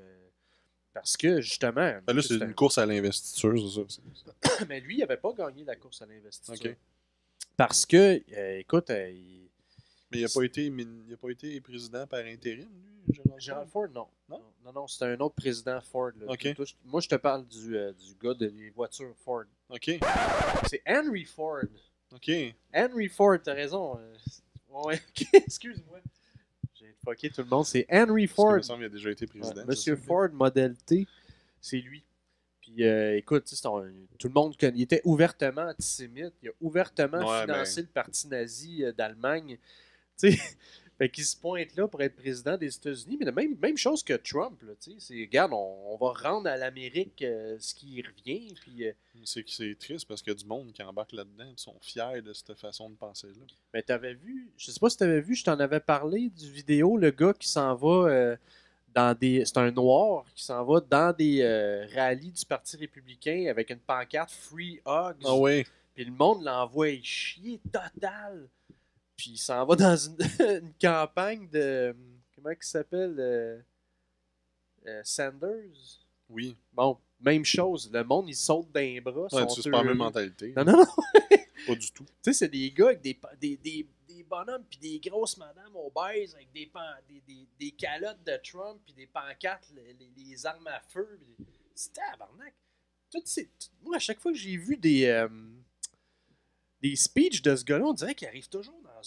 Parce que, justement... Là, c'est une course à l'investiture, c'est ça. Mais lui, il n'avait pas gagné la course à l'investiture. Okay. Parce que, écoute... Mais il n'a pas été président par intérim, lui, Gerald Ford, non. Non, c'était un autre président Ford. Là. Okay. Moi, je te parle du gars des voitures Ford. OK. C'est Henry Ford. OK. Henry Ford, t'as raison. Ouais, excuse-moi. J'ai fucké tout le monde. C'est Henry Ford. Il me semble qu'il a déjà été président. Monsieur Ford, modèle T, c'est lui. Puis écoute, tout le monde connaît. Il était ouvertement antisémite. Il a ouvertement financé le parti nazi d'Allemagne. Tu sais, fait qu'il se pointe là pour être président des États-Unis. Mais la même chose que Trump. Là, c'est, regarde, on va rendre à l'Amérique ce qui revient. Puis, c'est triste parce qu'il y a du monde qui embarque là-dedans. Ils sont fiers de cette façon de penser-là. Mais t'avais vu, je sais pas si t'avais vu, je t'en avais parlé du vidéo, le gars qui s'en va dans des... C'est un noir qui s'en va dans des rallyes du Parti républicain avec une pancarte « Free Hugs ». Ah oui. Puis le monde l'envoie chier total. Puis il s'en va dans une campagne de... Comment il s'appelle? Sanders? Oui. Bon, même chose. Le monde, il saute d'un bras. C'est pas la même mentalité. Non. Pas du tout. Tu sais, c'est des gars avec des bonhommes puis des grosses madames obèses avec des calottes de Trump puis des pancartes, les armes à feu. C'est tabarnak. Moi, à chaque fois que j'ai vu des speeches de ce gars-là, on dirait qu'il arrive toujours dans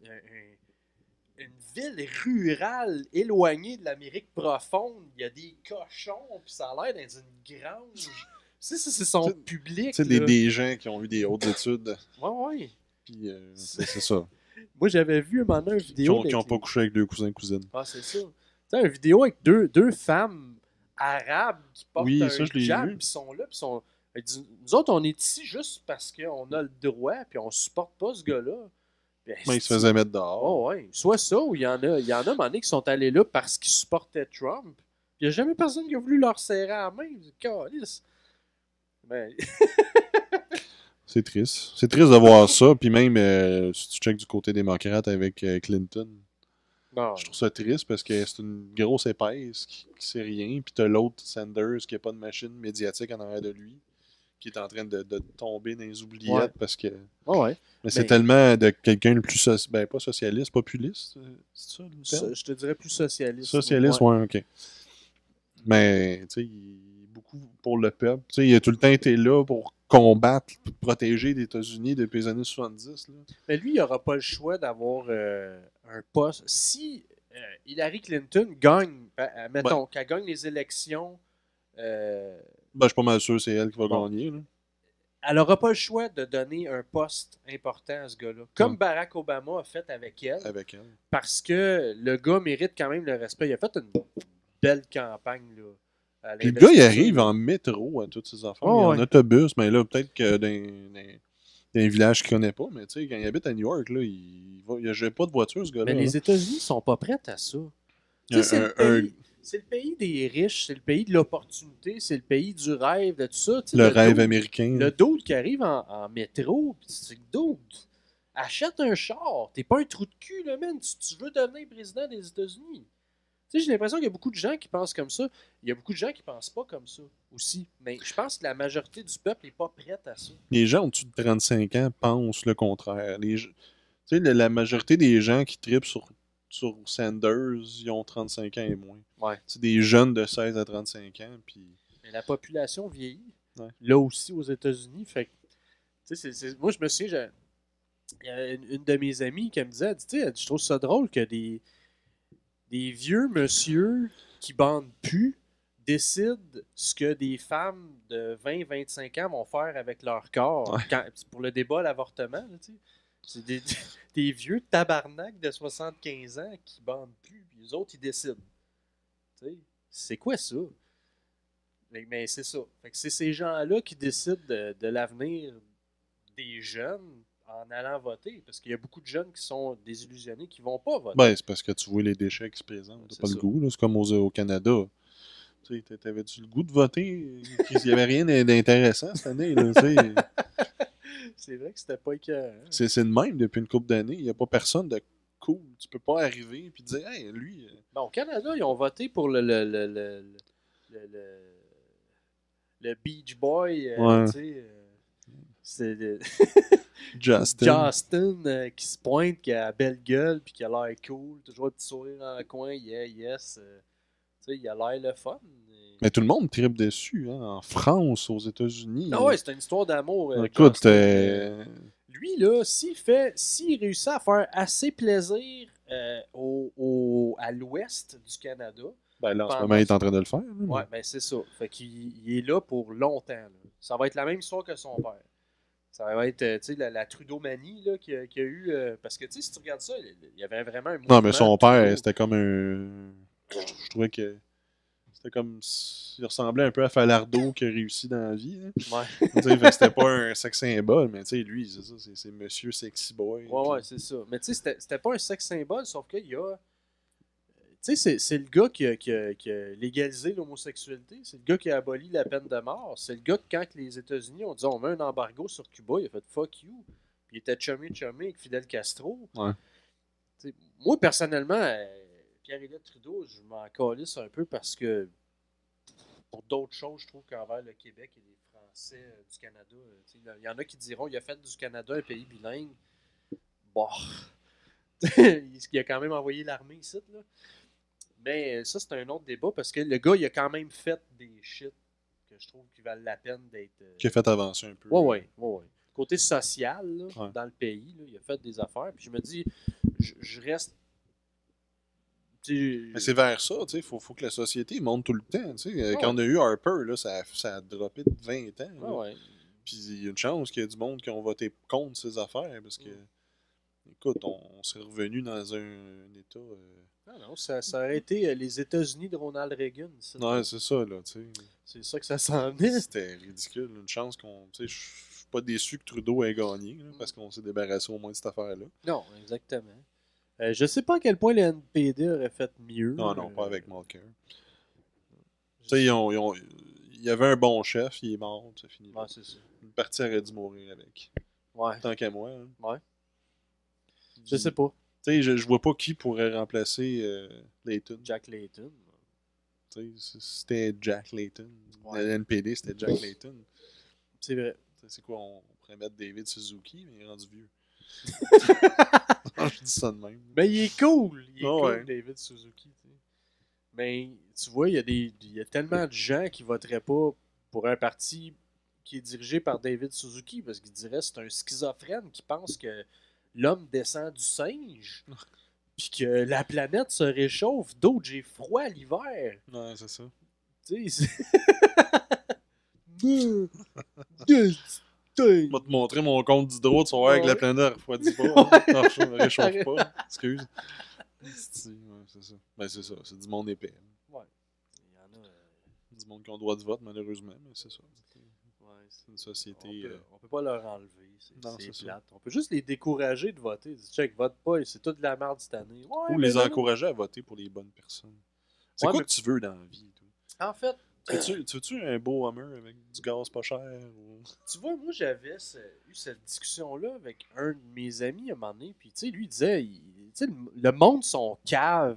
une ville rurale éloignée de l'Amérique profonde. Il y a des cochons puis ça a l'air d'être une grange. C'est son public. Tu sais, des gens qui ont eu des hautes études. Ouais. Puis c'est ça. Moi, j'avais vu un moment donné une vidéo. Qui n'ont pas couché avec deux cousins-cousines. Ah, c'est ça. Tu sais, une vidéo avec deux femmes arabes qui portent un hijab, puis sont là, puis sont... Nous autres, on est ici juste parce qu'on a le droit, puis on supporte pas ce gars-là. Mais il se faisait mettre dehors. Oh, ouais. Soit ça, ou il y en a un moment donné qui sont allés là parce qu'ils supportaient Trump. Il n'y a jamais personne qui a voulu leur serrer la main. Ben... C'est triste. C'est triste de voir ça. Puis même, si tu checkes du côté démocrate avec Clinton, je trouve ça triste parce que c'est une grosse épaisse qui sait rien. Puis t'as l'autre, Sanders, qui n'a pas de machine médiatique en arrière de lui, qui est en train de tomber dans les oubliettes parce que... Mais c'est tellement de quelqu'un le plus... pas socialiste, populiste, c'est ça le terme? Je te dirais plus socialiste. Socialiste, ouais, ok. Mais, tu sais, il est beaucoup pour le peuple. Tu sais, il a tout le temps été là pour combattre, pour protéger les États-Unis depuis les années 70. Là. Mais lui, il n'aura pas le choix d'avoir un poste. Si Hillary Clinton gagne, mettons, qu'elle gagne les élections... je suis pas mal sûr que c'est elle qui va gagner. Là. Elle n'aura pas le choix de donner un poste important à ce gars-là. Comme Barack Obama a fait avec elle. Parce que le gars mérite quand même le respect. Il a fait une belle campagne. Là, puis le gars, il arrive en métro à toutes ses affaires. En autobus, mais là, peut-être que dans un village qu'il connaît pas, mais tu sais, quand il habite à New York, là, il n'a pas de voiture, ce gars-là. Mais les États-Unis sont pas prêts à ça. C'est le pays des riches, c'est le pays de l'opportunité, c'est le pays du rêve, de tout ça. Le rêve américain. Le dude qui arrive en métro, c'est le dude. Achète un char. T'es pas un trou de cul, là, man. Tu veux devenir président des États-Unis. sais, j'ai l'impression qu'il y a beaucoup de gens qui pensent comme ça. Il y a beaucoup de gens qui pensent pas comme ça aussi. Mais je pense que la majorité du peuple n'est pas prête à ça. Les gens au-dessus de 35 ans pensent le contraire. Tu sais, la majorité des gens qui tripent sur Sanders, ils ont 35 ans et moins. Ouais. C'est des jeunes de 16 à 35 ans. Puis... Mais la population vieillit. Ouais. Là aussi, aux États-Unis. Fait que, tu sais, moi, je me souviens, il y a une de mes amies qui me disait, tu sais, je trouve ça drôle que des vieux monsieur qui bandent plus décident ce que des femmes de 20-25 ans vont faire avec leur corps pour le débat à l'avortement. Là, c'est des vieux tabarnak de 75 ans qui bandent plus, puis les autres, ils décident. T'sais, c'est quoi ça? Mais c'est ça. Fait que c'est ces gens-là qui décident de l'avenir des jeunes en allant voter. Parce qu'il y a beaucoup de jeunes qui sont désillusionnés qui vont pas voter. Ben, c'est parce que tu vois les déchets qui se présentent. T'as pas ça. le goût. C'est comme au Canada. Tu sais, t'avais-tu le goût de voter? Il n'y avait rien d'intéressant cette année. Là, c'est vrai que c'était pas écœurant. C'est le même depuis une couple d'années. Il n'y a pas personne de cool. Tu peux pas arriver et dire, hey, lui. Bon, au Canada, ils ont voté pour le Beach Boy. Ouais. Tu sais, c'est Justin. Qui se pointe, qui a la belle gueule, puis qui a l'air cool, toujours un petit sourire dans le coin, yeah, yes. Tu sais, il a l'air le fun. Mais tout le monde tripe dessus, hein, en France, aux États-Unis. Ah ouais, c'est une histoire d'amour. Écoute, lui, là, s'il réussit à faire assez plaisir à l'ouest du Canada. Ben là, en ce moment, il est en train de le faire. Là, ouais, ben c'est ça. Fait qu'il est là pour longtemps. Là. Ça va être la même histoire que son père. Ça va être, tu sais, la Trudeau-manie qu'il y a eu. Parce que, tu sais, si tu regardes ça, il y avait vraiment un mouvement. Non, mais son père, c'était comme un... Je trouvais que c'était comme... Il ressemblait un peu à Falardeau qui a réussi dans la vie. Ouais. Tu sais, c'était pas un sex symbole, mais tu sais, lui, c'est ça, c'est Monsieur Sexy Boy. Ouais, ouais, c'est ça. Mais tu sais, c'était pas un sex symbole, sauf qu'il y a... Tu sais, c'est le gars qui a légalisé l'homosexualité. C'est le gars qui a aboli la peine de mort. C'est le gars que, quand les États-Unis ont dit on met un embargo sur Cuba, il a fait fuck you. Puis il était chummy avec Fidel Castro. Ouais. T'sais, moi, personnellement, Pierre-Éliott Trudeau, je m'en calisse un peu parce que pour d'autres choses, je trouve qu'envers le Québec et les Français du Canada, il y en a qui diront il a fait du Canada un pays bilingue. Bon. Il a quand même envoyé l'armée ici, là. Mais ça, c'est un autre débat parce que le gars, il a quand même fait des shit que je trouve qui valent la peine d'être. Qui a fait avancer un peu. Ouais. Côté social, là, ouais. dans le pays, là, il a fait des affaires. Puis je me dis, je reste. Mais c'est vers ça, tu sais. Faut que la société monte tout le temps. Tu sais. Ouais. Quand on a eu Harper, là, ça a droppé de 20 ans. Là. Ouais. Puis il y a une chance qu'il y a du monde qui ont voté contre ces affaires parce que. Écoute, on s'est revenu dans un état. Non, ça aurait été les États-Unis de Ronald Reagan. Ouais, c'est ça, là, tu sais. C'est ça que ça s'en est. C'était ridicule. Une chance qu'on. Tu sais, je suis pas déçu que Trudeau ait gagné, là, parce qu'on s'est débarrassé au moins de cette affaire-là. Non, exactement. Je sais pas à quel point le NPD aurait fait mieux. Non, pas avec Mulcair. Tu sais, il y avait un bon chef, il est mort, ça finit. Ouais, c'est ça. Une partie aurait dû mourir avec. Ouais. Tant qu'à moi. Hein. Ouais. Je sais pas. Tu sais, je vois pas qui pourrait remplacer Layton. Jack Layton. Tu sais, c'était Jack Layton. Ouais. Le NPD, c'était Jack Layton. C'est vrai. C'est quoi, on pourrait mettre David Suzuki, mais il est rendu vieux. Je dis ça de même. Mais il est cool. Il est cool, ouais. David Suzuki. T'sais. Mais tu vois, il y a tellement de gens qui voteraient pas pour un parti qui est dirigé par David Suzuki parce qu'ils diraient que c'est un schizophrène qui pense que l'homme descend du singe puis que la planète se réchauffe. D'autres, j'ai froid l'hiver. Ouais, c'est ça. Tu sais, Je vais te montrer mon compte d'hydro, tu vas voir que la planète ne refroidit pas. Non, ne réchauffe pas. Excuse. C'est ça. Ben, c'est ça. C'est du monde épais. Ouais. Il y en a. Du monde qui ont droit de vote, malheureusement, mais c'est ça. Ouais, c'est une société. On peut pas leur enlever. C'est plate. On peut juste les décourager de voter. Check, vote pas, c'est toute de la merde cette année. Ouais, ou les encourager à voter pour les bonnes personnes. C'est quoi que tu veux dans la vie, toi? En fait. Tu veux-tu un beau Hummer avec du gaz pas cher? Ou... Tu vois, moi, j'avais eu cette discussion-là avec un de mes amis à un moment donné. Puis, tu sais, lui, il disait, le monde sont caves.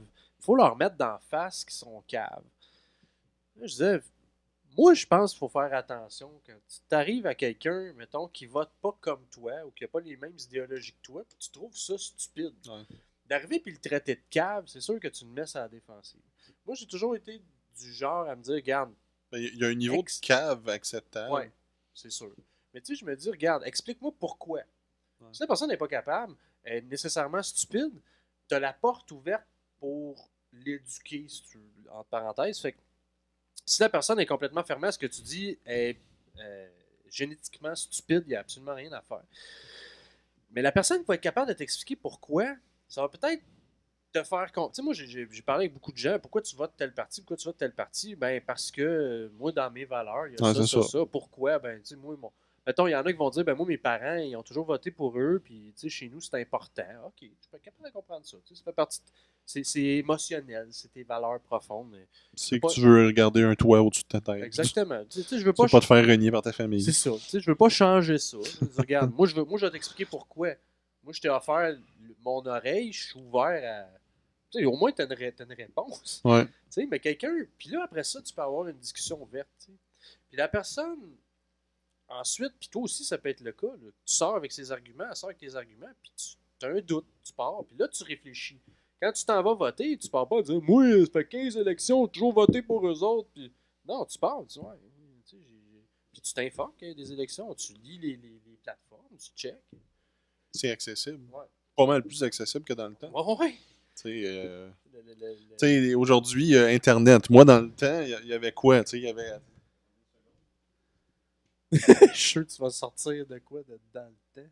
faut leur mettre d'en face qu'ils sont caves. Là, je disais, moi, je pense qu'il faut faire attention quand tu arrives à quelqu'un, mettons, qui vote pas comme toi ou qui a pas les mêmes idéologies que toi, puis tu trouves ça stupide. Ouais. D'arriver puis le traiter de cave, c'est sûr que tu le mets à la défensive. Moi, j'ai toujours été du genre à me dire, regarde. Il y a un niveau de cave acceptable. Ouais, c'est sûr. Mais tu sais, je me dis, regarde, explique-moi pourquoi. Si la personne n'est pas capable, elle est nécessairement stupide, tu as la porte ouverte pour l'éduquer, si tu, entre parenthèses. Fait que si la personne est complètement fermée à ce que tu dis, elle est génétiquement stupide, il n'y a absolument rien à faire. Mais la personne qui va être capable de t'expliquer pourquoi, ça va peut-être te faire compte. Tu sais, moi, j'ai parlé avec beaucoup de gens. Pourquoi tu votes tel parti? Pourquoi tu votes tel parti? Ben, parce que moi, dans mes valeurs, il y a ça. Pourquoi? Ben, tu sais, moi, mettons, il y en a qui vont dire, ben, moi, mes parents, ils ont toujours voté pour eux, puis, tu sais, chez nous, c'est important. OK, je suis pas capable de comprendre ça. Tu sais, ça fait partie. C'est émotionnel, c'est tes valeurs profondes. C'est que tu veux regarder un toit au-dessus de ta tête. Exactement. Tu sais, je veux pas te faire renier par ta famille. C'est ça. Tu sais, je veux pas changer ça. Je dis, regarde, moi, je vais t'expliquer pourquoi. Moi, je t'ai offert mon oreille, je suis ouvert à. Tu sais, au moins, tu as une réponse. Ouais. Tu sais, mais quelqu'un. Puis là, après ça, tu peux avoir une discussion ouverte. Tu sais. Puis la personne. Ensuite, puis toi aussi, ça peut être le cas. Là. Tu sors avec ses arguments, elle sort avec tes arguments, puis tu as un doute. Tu pars, puis là, tu réfléchis. Quand tu t'en vas voter, tu pars pas à dire moi, ça fait 15 élections, j'ai toujours voté pour eux autres. Puis... Non, tu pars, tu vois. Puis tu t'informes qu'il y a des élections, tu lis les plateformes, tu checkes. C'est accessible. Ouais. Pas mal plus accessible que dans le temps. Ouais. Tu sais, aujourd'hui, Internet. Moi, dans le temps, il y avait quoi? Tu sais, il y avait. Je suis sûr que tu vas sortir de quoi dans le temps.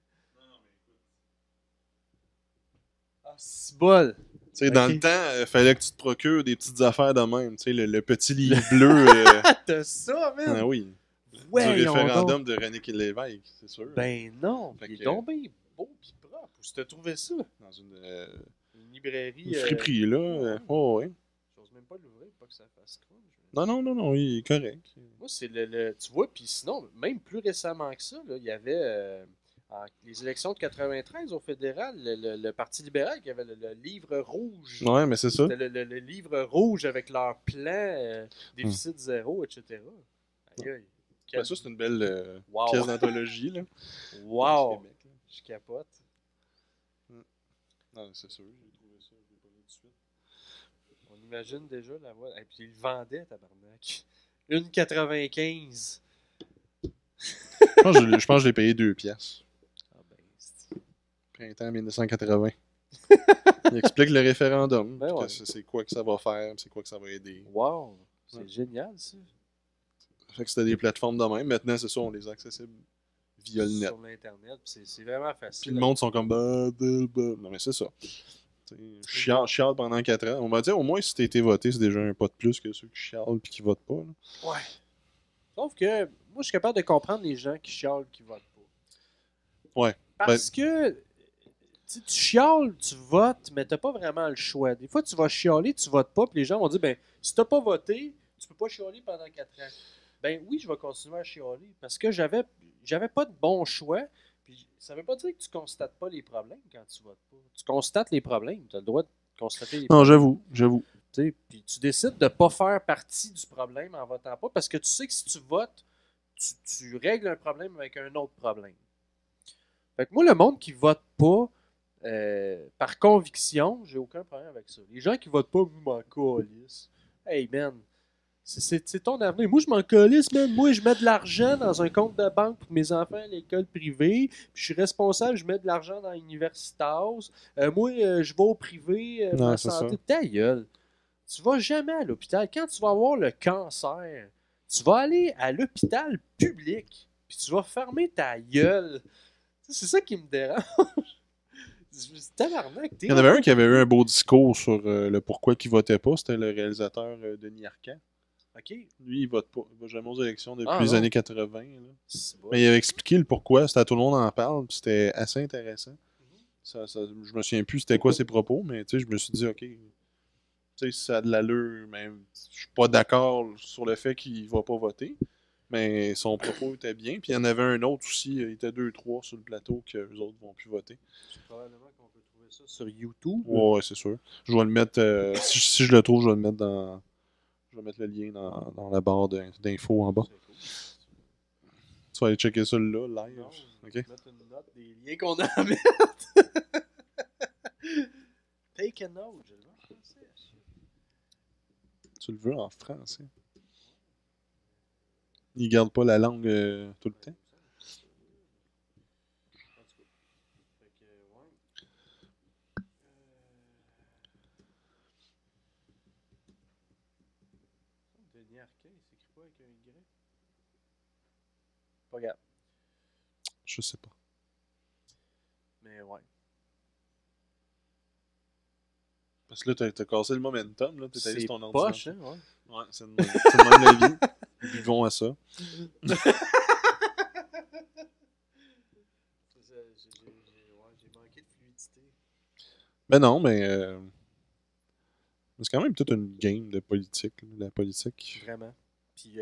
Ah, c'est bol! Tu sais, dans le temps, il fallait que tu te procures des petites affaires de même. Tu sais, le petit livre bleu. T'as ça, man! Ah oui. Ouais, du référendum de René Lévesque, c'est sûr. Ben non! Il est donc bien beau pis propre. Où tu t'as trouvé ça? Dans une librairie. Une friperie, là. Oh, ouais. J'ose même pas l'ouvrir, pas que ça fasse crunch. Non, il est correct. Moi, c'est tu vois, puis sinon, même plus récemment que ça, là, il y avait les élections de 93 au fédéral, le Parti libéral qui avait le livre rouge. Ouais, mais c'est ça. C'était le livre rouge avec leur plan, déficit zéro, etc. Aïe, aïe. Ça, c'est une belle pièce d'anthologie, là. Wow! Québec, là. Je capote. Non, c'est sûr, j'ai trouvé ça, je l'ai pas vu tout de suite. On imagine déjà la voix. Et puis il le vendait, tabarnak. 1,95. Je pense que je l'ai payé 2 piastres. Ah ben, c'est... Printemps 1980. Il explique le référendum. Ben ouais. C'est quoi que ça va faire, c'est quoi que ça va aider. Wow! C'est génial, ça. Fait que c'était des plateformes de même. Maintenant, c'est ça, on les a accessibles via le net. Sur l'Internet, c'est vraiment facile. Puis le monde sont comme non, mais c'est ça. Chiale pendant 4 ans. On va dire, au moins, si t'as été voté, c'est déjà un pas de plus que ceux qui chialent et qui votent pas. Là. Ouais. Sauf que moi, je suis capable de comprendre les gens qui chialent et qui votent pas. Ouais. Parce que tu chiales, tu votes, mais t'as pas vraiment le choix. Des fois, tu vas chialer, tu votes pas, puis les gens vont dire, ben, si t'as pas voté, tu peux pas chialer pendant 4 ans. Ben oui, je vais continuer à chialer parce que j'avais pas de bon choix. Puis ça veut pas dire que tu constates pas les problèmes quand tu votes pas. Tu constates les problèmes. Tu as le droit de constater les problèmes. Non, j'avoue. Puis tu décides de pas faire partie du problème en votant pas parce que tu sais que si tu votes, tu règles un problème avec un autre problème. Fait que moi, le monde qui vote pas par conviction, j'ai aucun problème avec ça. Les gens qui votent pas, vous m'en calissent. Hey man, c'est ton avenir. Moi, je m'en calisse, man. Moi, je mets de l'argent dans un compte de banque pour mes enfants à l'école privée. Puis je suis responsable, je mets de l'argent dans l'universitas. Moi, je vais au privé, ma santé. Ta gueule. Tu vas jamais à l'hôpital. Quand tu vas avoir le cancer, tu vas aller à l'hôpital public. Puis tu vas fermer ta gueule. C'est ça qui me dérange. Il y en avait un qui avait eu un beau discours sur le pourquoi il votait pas. C'était le réalisateur Denis Arcand. Okay. Lui, il vote pas. Il va jamais aux élections depuis les années 80. Là. Bon. Mais il avait expliqué le pourquoi. C'était à tout le monde en parle. C'était assez intéressant. Je me souviens plus c'était quoi ses propos, mais je me suis dit, OK, ça a de l'allure. Même, je suis pas d'accord sur le fait qu'il va pas voter. Mais son propos était bien. Puis il y en avait un autre aussi. Il était 2-3 sur le plateau que les autres vont plus voter. Probablement qu'on peut trouver ça sur YouTube. Ouais, c'est sûr. Je vais le mettre. Si je le trouve, je vais le mettre dans. Je vais mettre le lien dans la barre d'infos en bas. C'est cool. Tu vas aller checker ça là, live. Non, Ok. mettre une note des liens qu'on a à mettre. Take a note, je le vois en français. Tu le veux en français. Il garde pas la langue tout le temps. En tout cas. Fait que, ouais. Denis Arcand, il s'écrit pas avec un Y? Pas grave. Je sais pas. Mais ouais. Parce que là, t'as cassé le momentum. Là, t'es allé C'est sur ton poche, ordinateur. hein, ouais. Ouais, c'est le même la vie. Buvons à ça. C'est ça, j'ai manqué de fluidité. Mais non, mais c'est quand même toute une game de politique, là, la politique. Vraiment. Puis,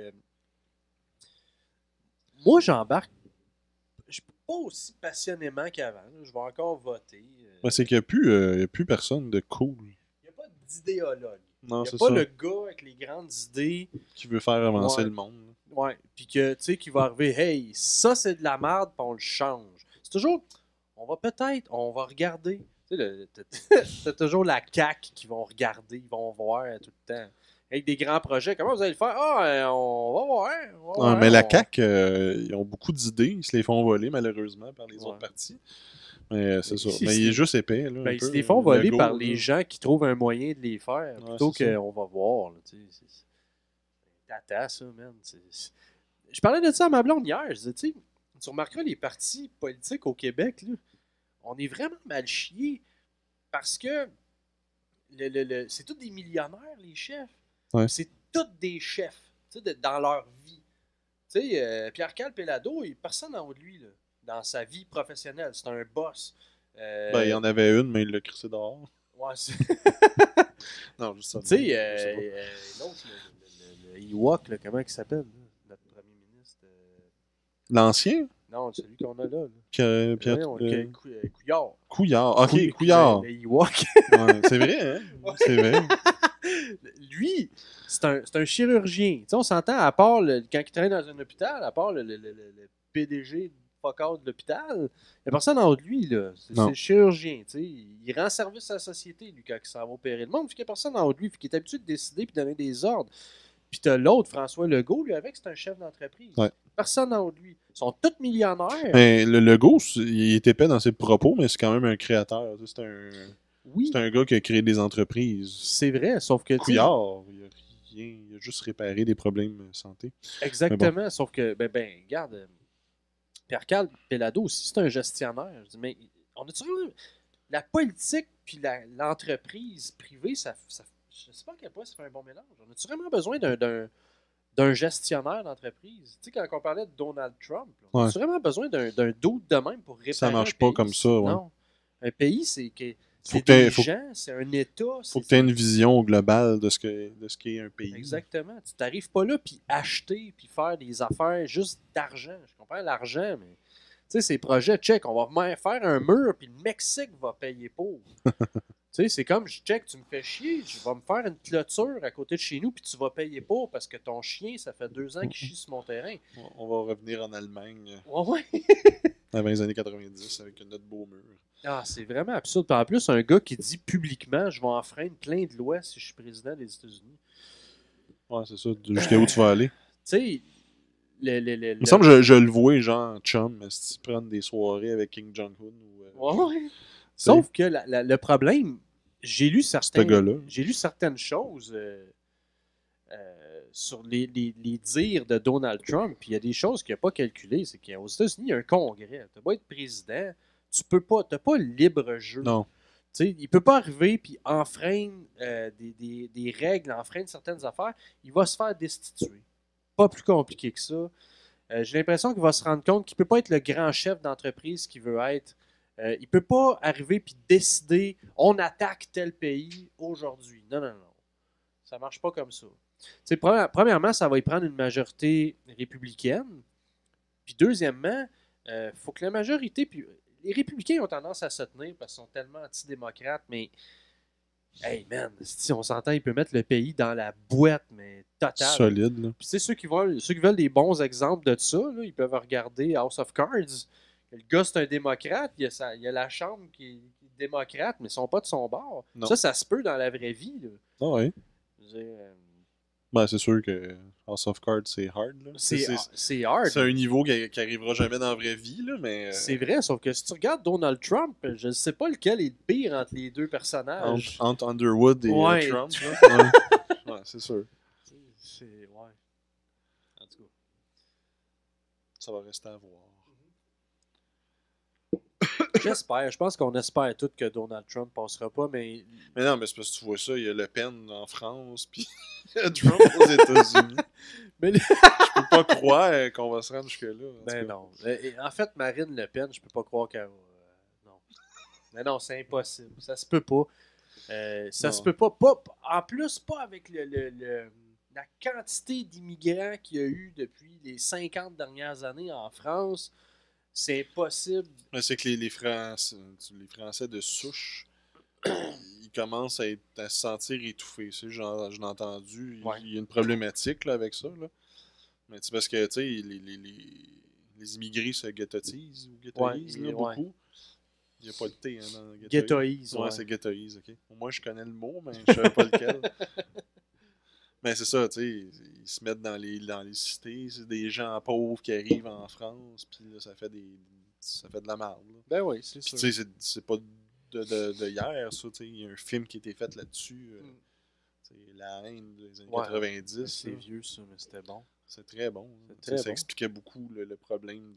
moi, j'embarque. Je suis pas aussi passionnément qu'avant. Là. Je vais encore voter. Ben, c'est qu'il n'y a plus personne de cool. Il n'y a pas d'idéologue. Non, Il n'y a c'est pas ça. le gars avec les grandes idées. Qui veut faire avancer Ouais. le monde. Ouais. Puis que, tu sais, qui va arriver, hey, ça c'est de la merde, puis on le change. C'est toujours, on va regarder. Tu sais, t'as toujours la CAQ qui vont regarder, ils vont voir tout le temps. Avec des grands projets, comment vous allez le faire? Ah, on va voir. Ah, mais la CAQ, ils ont beaucoup d'idées. Ils se les font voler, malheureusement, par les Ouais. autres partis. Mais c'est ça. Si- Mais il est juste épais. Là, Ben, un ils peu, se les font voler Legault, par là. les gens qui trouvent un moyen de les faire, Ouais, plutôt c'est ça. qu'on va voir. Là, tu sais, c'est tata, ça, man. Je parlais de ça à ma blonde hier. Je disais, tu sais, tu remarqueras les partis politiques au Québec, là, on est vraiment mal chiés parce que c'est tous des millionnaires, les chefs. Ouais. C'est tous des chefs, tu sais, dans leur vie. Tu sais, Pierre-Carl Péladeau, personne en haut de lui, là, dans sa vie professionnelle. C'est un boss. Ben, il y en avait une, mais il l'a crissé dehors. Ouais, c'est... Non, juste ça. Tu sais, je sais pas. l'autre, le Ewok, là, comment il s'appelle, là, notre premier ministre? L'ancien? Non, celui qu'on a là. Pierre Voyons, Couillard. Couillard. Ok, Couillard. Couillard. Le Ewok. Ouais, c'est vrai, hein? Ouais. C'est vrai. Lui, c'est un chirurgien. Tu sais, on s'entend, à part quand il travaille dans un hôpital, à part le PDG focal de l'hôpital, il n'y a personne en haut de lui. Là. C'est Non. le chirurgien. Tu sais. Il rend service à la société, lui, quand il s'en va opérer le monde. Fait qu'il n'y a personne en haut de lui. Fait qu'il est habitué de décider et de donner des ordres. Puis t'as l'autre, François Legault, lui, avec, c'est un chef d'entreprise. Ouais. Personne en haut de lui. Ils sont tous millionnaires. Mais le Legault, il est épais dans ses propos, mais c'est quand même un créateur. C'est Oui, un gars qui a créé des entreprises. c'est vrai, sauf que... tu sais, Couillard, il a juste réparé des problèmes de santé. exactement, sauf que, regarde, Pierre-Carl Péladeau aussi, c'est un gestionnaire. Je dis, mais on a toujours... La politique puis l'entreprise privée, ça, je sais pas à quel point ça fait un bon mélange. On a-tu vraiment besoin d'un gestionnaire d'entreprise? Tu sais, quand on parlait de Donald Trump, là, on a-tu vraiment besoin d'un dude de même pour réparer Ça marche un pas pays? comme ça, ouais. Non. Un pays, c'est Faut que des faut- gens, c'est un État. Faut que tu aies une vision globale de ce qu'est un pays. Exactement. Tu t'arrives pas là puis acheter puis faire des affaires juste d'argent. Je comprends l'argent, mais tu sais, ces projets, check, on va faire un mur puis le Mexique va payer pour. Tu sais, c'est comme, check, tu me fais chier, je vais me faire une clôture à côté de chez nous puis tu vas payer pour parce que ton chien, ça fait 2 ans qu'il chie sur mon terrain. On va revenir en Allemagne Ouais. avant les années 90 avec notre beau mur. Ah, c'est vraiment absurde. Puis en plus, un gars qui dit publiquement, je vais enfreindre plein de lois si je suis président des États-Unis. Ouais, c'est ça. Jusqu'à où tu vas aller? Tu sais, Il me semble que je le vois, genre, chum, si prendre des soirées avec Kim Jong-un ou. Ouais. Sauf que le problème, j'ai lu Ce gars-là. certaines choses sur les dires de Donald Trump, puis il y a des choses qu'il n'a pas calculées. C'est qu'aux États-Unis, il y a un congrès. Tu pas être président, tu peux pas, tu n'as pas le libre jeu. Non. Tu sais, il ne peut pas arriver puis enfreindre des règles, enfreindre certaines affaires. Il va se faire destituer. Pas plus compliqué que ça. J'ai l'impression qu'il va se rendre compte qu'il ne peut pas être le grand chef d'entreprise qu'il veut être. Il ne peut pas arriver puis décider on attaque tel pays aujourd'hui. Non. Ça ne marche pas comme ça. Tu sais, premièrement, ça va y prendre une majorité républicaine. Puis deuxièmement, il faut que la majorité... Puis les républicains ont tendance à se tenir parce qu'ils sont tellement antidémocrates, mais hey man, si on s'entend, il peut mettre le pays dans la boîte, mais totale. Solide, là. Puis tu sais, ceux qui veulent des bons exemples de ça, là, ils peuvent regarder House of Cards. Le gars, c'est un démocrate, il y a la chambre qui est démocrate, mais ils sont pas de son bord. Non. Ça se peut dans la vraie vie. Là. Ah ouais. Je veux dire, Ben, c'est sûr que House of Cards, c'est hard. Là. c'est hard. C'est un niveau qui arrivera jamais dans la vraie vie, là, mais... C'est vrai, sauf que si tu regardes Donald Trump, je ne sais pas lequel est le pire entre les deux personnages. Entre Underwood et Ouais. Trump, là. Ouais, c'est sûr. Ouais. En tout cas. Ça va rester à voir. J'espère. Je pense qu'on espère tous que Donald Trump passera pas, mais... Mais non, mais c'est parce que tu vois ça, il y a Le Pen en France, puis Trump aux États-Unis. Mais... Je peux pas croire qu'on va se rendre jusque-là. Ben non. En fait, Marine Le Pen, je peux pas croire qu'elle va... non. Mais non, c'est impossible. Ça se peut pas. Ça se peut pas. En plus, pas avec la quantité d'immigrants qu'il y a eu depuis les 50 dernières années en France. C'est impossible. Mais c'est que les Français de souche, ils commencent à se sentir étouffés. Tu sais, j'en ai entendu. Ouais. Il y a une problématique là, avec ça. Là. Mais c'est parce que tu sais, les immigrés se ghettoisent ou ghettoisent là, beaucoup. Il n'y a pas de T hein, dans Ghettoise. Ouais, c'est ghettoise, ok. Moi, je connais le mot, mais je ne savais pas lequel. Mais c'est ça, tu sais, ils se mettent dans les cités, c'est des gens pauvres qui arrivent en France, puis là, ça fait de la merde. Là. Ben oui, c'est Puis ça. tu sais, c'est pas de hier, ça, tu sais, il y a un film qui a été fait là-dessus, La haine des années 90. C'est vieux, ça, mais c'était bon. C'est très bon. Ça expliquait beaucoup le problème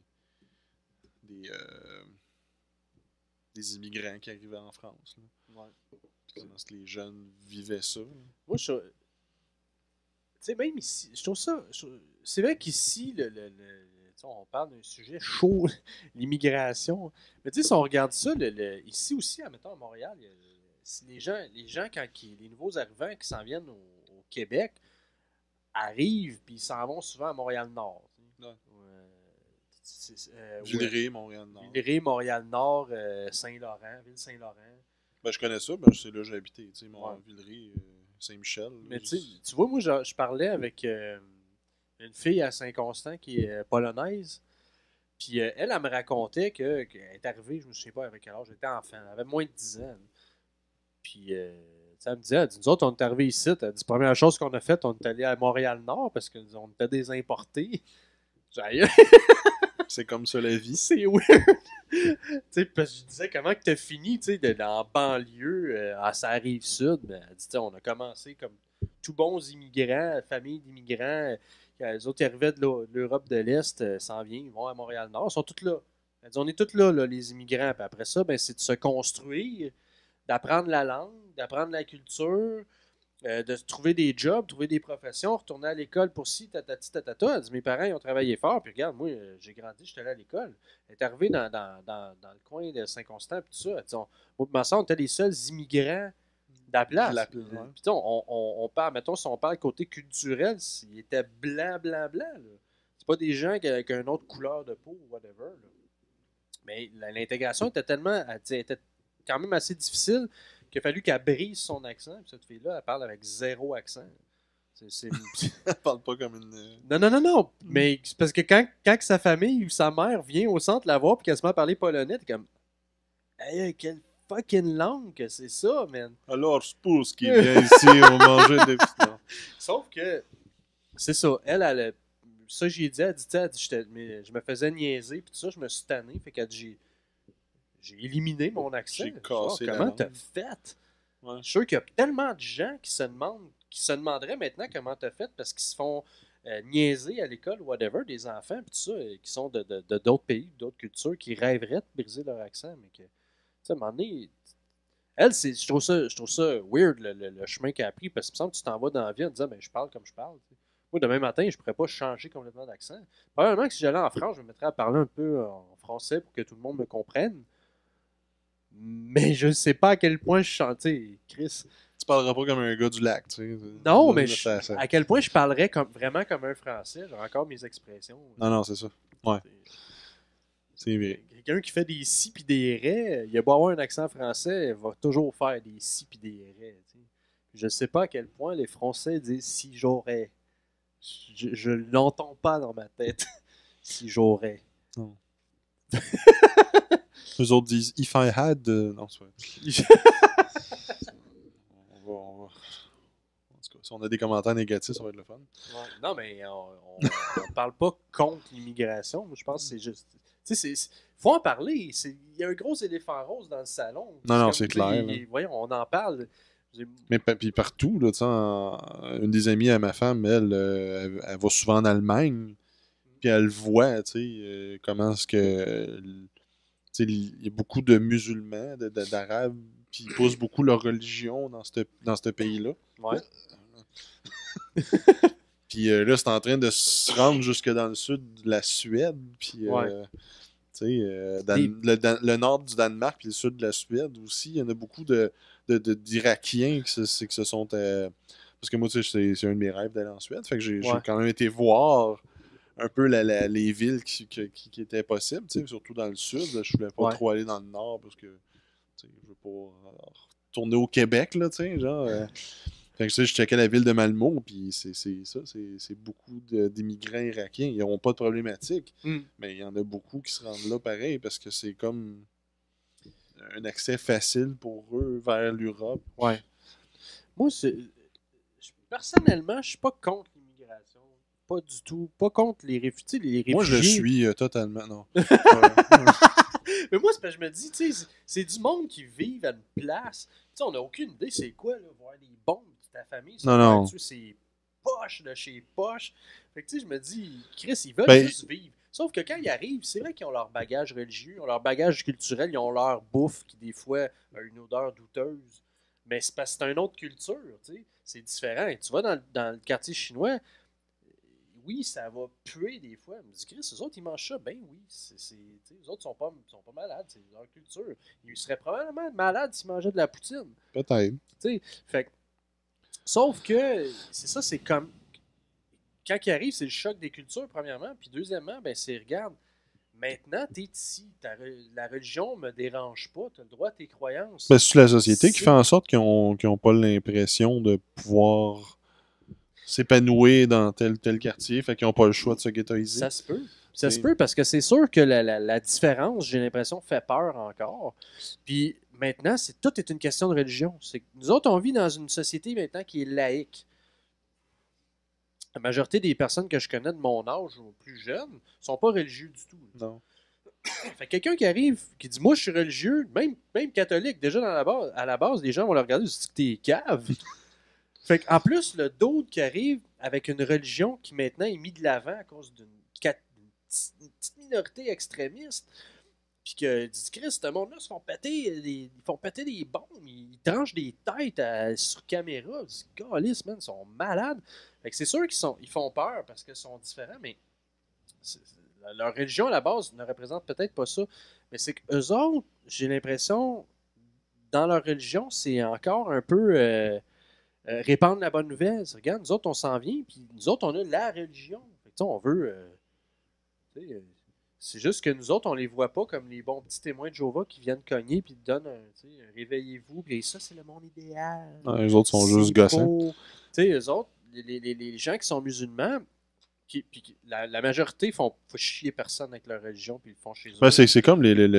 des immigrants qui arrivaient en France. Là. Ouais. Comment est-ce que les jeunes vivaient ça? Là. Moi, tu sais, même ici, je trouve ça... C'est vrai qu'ici, on parle d'un sujet chaud, l'immigration. Mais tu sais, si on regarde ça, ici aussi, admettons, à Montréal, les gens les nouveaux arrivants qui s'en viennent au Québec arrivent, puis ils s'en vont souvent à Montréal-Nord. Ouais. Villeray, Montréal-Nord. Villeray, Montréal-Nord, Saint-Laurent, Ville-Saint-Laurent. Ben, je connais ça, c'est là que j'ai habité, tu sais, Villeray, Saint-Michel. Mais tu vois, moi, je parlais avec une fille à Saint-Constant qui est polonaise, puis elle me racontait qu'elle est arrivée, je me souviens pas avec quel âge, j'étais enfant, elle avait moins de 10 ans. Puis, elle me disait, nous autres, on est arrivés ici, elle dit, première chose qu'on a faite, on est allé à Montréal-Nord parce qu'on était des importés. C'est comme ça la vie. C'est weird. Parce que je disais, comment que t'as fini dans banlieue, à sa rive sud? Ben, elle dit, on a commencé comme tous bons immigrants, familles d'immigrants. Les autres qui arrivaient de l'Europe de l'Est s'en viennent, ils vont à Montréal-Nord, ils sont tous là. Elle dit, on est tous là, les immigrants. Puis après ça, ben, c'est de se construire, d'apprendre la langue, d'apprendre la culture, de trouver des jobs, trouver des professions, retourner à l'école pour ci, tatati, tatata. Elle dit, mes parents, ils ont travaillé fort, puis regarde, moi, j'ai grandi, j'étais allé à l'école. Elle est arrivée dans le coin de Saint-Constant, puis tout ça. Elle dit, moi, ma soeur, on était les seuls immigrants de la place. Puis on parle, mettons, si on parle côté culturel, ils étaient blanc. C'est pas des gens qui avaient une autre couleur de peau ou whatever. Là. Mais l'intégration était était quand même assez difficile qu'il a fallu qu'elle brise son accent. Puis cette fille-là, elle parle avec zéro accent. Elle parle pas comme une... Non. Mais c'est parce que quand sa famille ou sa mère vient au centre la voir puis qu'elle se met à parler polonais, t'es comme... Hey, quelle fucking langue que c'est ça, man! Alors, je pousse qui vient ici, on mangeait des... Sauf que, c'est ça, elle ça j'ai dit, elle dit, je me faisais niaiser, puis tout ça, je me suis tanné, fait qu'elle dit, j'ai éliminé mon accent. J'ai cassé la comment langue. t'as fait? Ouais. Je suis sûr qu'il y a tellement de gens qui se demanderaient maintenant comment t'as fait parce qu'ils se font niaiser à l'école ou whatever, des enfants, puis tout ça, qui sont de d'autres pays, d'autres cultures, qui rêveraient de briser leur accent, mais que, tu sais, à un moment donné, elle, je trouve ça weird, le chemin qu'elle a pris, parce que il me semble que tu t'en vas dans la vie en disant, ben, je parle comme je parle. T'sais. Moi, demain matin, je pourrais pas changer complètement d'accent. Probablement que si j'allais en France, je me mettrais à parler un peu en français pour que tout le monde me comprenne. Mais je sais pas à quel point je chantais, Chris. Tu parleras pas comme un gars du lac, tu sais. Non, mais à quel point je parlerais vraiment comme un Français. J'ai encore mes expressions. Non, c'est ça. Ouais. C'est vrai. Quelqu'un qui fait des si pis des raies, il a beau avoir un accent français, il va toujours faire des si pis des raies. Tu sais. Je sais pas à quel point les Français disent si j'aurais. Je l'entends pas dans ma tête. Si j'aurais. Non. Eux autres disent if I had. Non, c'est vrai. On va... En tout cas, si on a des commentaires négatifs, ça va être le fun. Ouais. Non, mais on parle pas contre l'immigration. Je pense que c'est juste. Tu sais, faut en parler. Il y a un gros éléphant rose dans le salon. Non, c'est clair. Voyons, on en parle. Mais puis partout, là, une des amies à ma femme, elle va souvent en Allemagne, puis elle voit, comment est-ce que... Il y a beaucoup de musulmans, d'arabes, puis ils poussent beaucoup leur religion dans ce pays-là. Ouais. Puis là, c'est en train de se rendre jusque dans le sud de la Suède, puis le nord du Danemark, puis le sud de la Suède aussi. Il y en a beaucoup d'Irakiens qui se sont... parce que moi, c'est un de mes rêves d'aller en Suède. Fait que j'ai quand même été voir un peu les villes qui étaient possibles, surtout dans le sud. Je voulais pas trop aller dans le nord parce que je veux pas retourner au Québec, là, genre... Fait que je checkais la ville de Malmo, puis c'est ça, c'est beaucoup d'immigrants irakiens. Ils n'auront pas de problématique, mais il y en a beaucoup qui se rendent là pareil, parce que c'est comme un accès facile pour eux vers l'Europe. Ouais. Moi, personnellement, je suis pas contre l'immigration. Pas du tout. Pas contre les réfugiés. Moi, je le suis totalement, non. Mais moi, c'est parce que je me dis, c'est du monde qui vit à une place. On n'a aucune idée c'est quoi, là, voir des bombes. Ta famille, c'est poche de chez poche. Fait que je me dis, Chris, ils veulent juste vivre. Sauf que quand ils arrivent, c'est vrai qu'ils ont leur bagage religieux, ils ont leur bagage culturel, ils ont leur bouffe qui, des fois, a une odeur douteuse. Mais c'est parce que c'est une autre culture, c'est différent. Et tu vas dans le quartier chinois, oui, ça va puer des fois. Je me dis, Chris, eux autres, ils mangent ça. Ben oui, eux autres sont pas malades, c'est leur culture. Ils seraient probablement malades s'ils mangeaient de la poutine. Peut-être. Fait que sauf que, c'est ça, c'est comme... Quand il arrive, c'est le choc des cultures, premièrement. Puis deuxièmement, ben c'est, regarde, maintenant, t'es ici. La religion me dérange pas. T'as le droit à tes croyances. Ben, c'est la société qui fait en sorte qu'ils ont pas l'impression de pouvoir s'épanouir dans tel quartier. Fait qu'ils n'ont pas le choix de se ghettoiser. Ça se peut. Ça se peut parce que c'est sûr que la différence, j'ai l'impression, fait peur encore. Puis maintenant, tout est une question de religion. Nous autres, on vit dans une société maintenant qui est laïque. La majorité des personnes que je connais de mon âge ou plus jeunes sont pas religieux du tout. Non. Fait que quelqu'un qui arrive, qui dit « Moi, je suis religieux », même catholique, déjà à la base, les gens vont le regarder et se dire que t'es cave. Fait qu'en plus, le d'autre qui arrive avec une religion qui maintenant est mise de l'avant à cause d'une petite minorité extrémiste, puis que dit Christ, ce monde-là se font péter des bombes, ils tranchent des têtes sur caméra. Ils disent Galice, man, ils sont malades. Fait que c'est sûr qu'ils font peur parce qu'ils sont différents, mais leur religion à la base ne représente peut-être pas ça. Mais c'est qu'eux autres, j'ai l'impression, dans leur religion, c'est encore un peu répandre la bonne nouvelle. Regarde, nous autres, on s'en vient, puis nous autres, on a la religion. Fait que, on veut. C'est juste que nous autres, on les voit pas comme les bons petits témoins de Jéhovah qui viennent cogner puis donnent un réveillez-vous, puis ça, c'est le monde idéal. Les autres sont juste gossants. Eux autres, les gens qui sont musulmans, la majorité font chier personne avec leur religion puis ils le font chez eux. C'est comme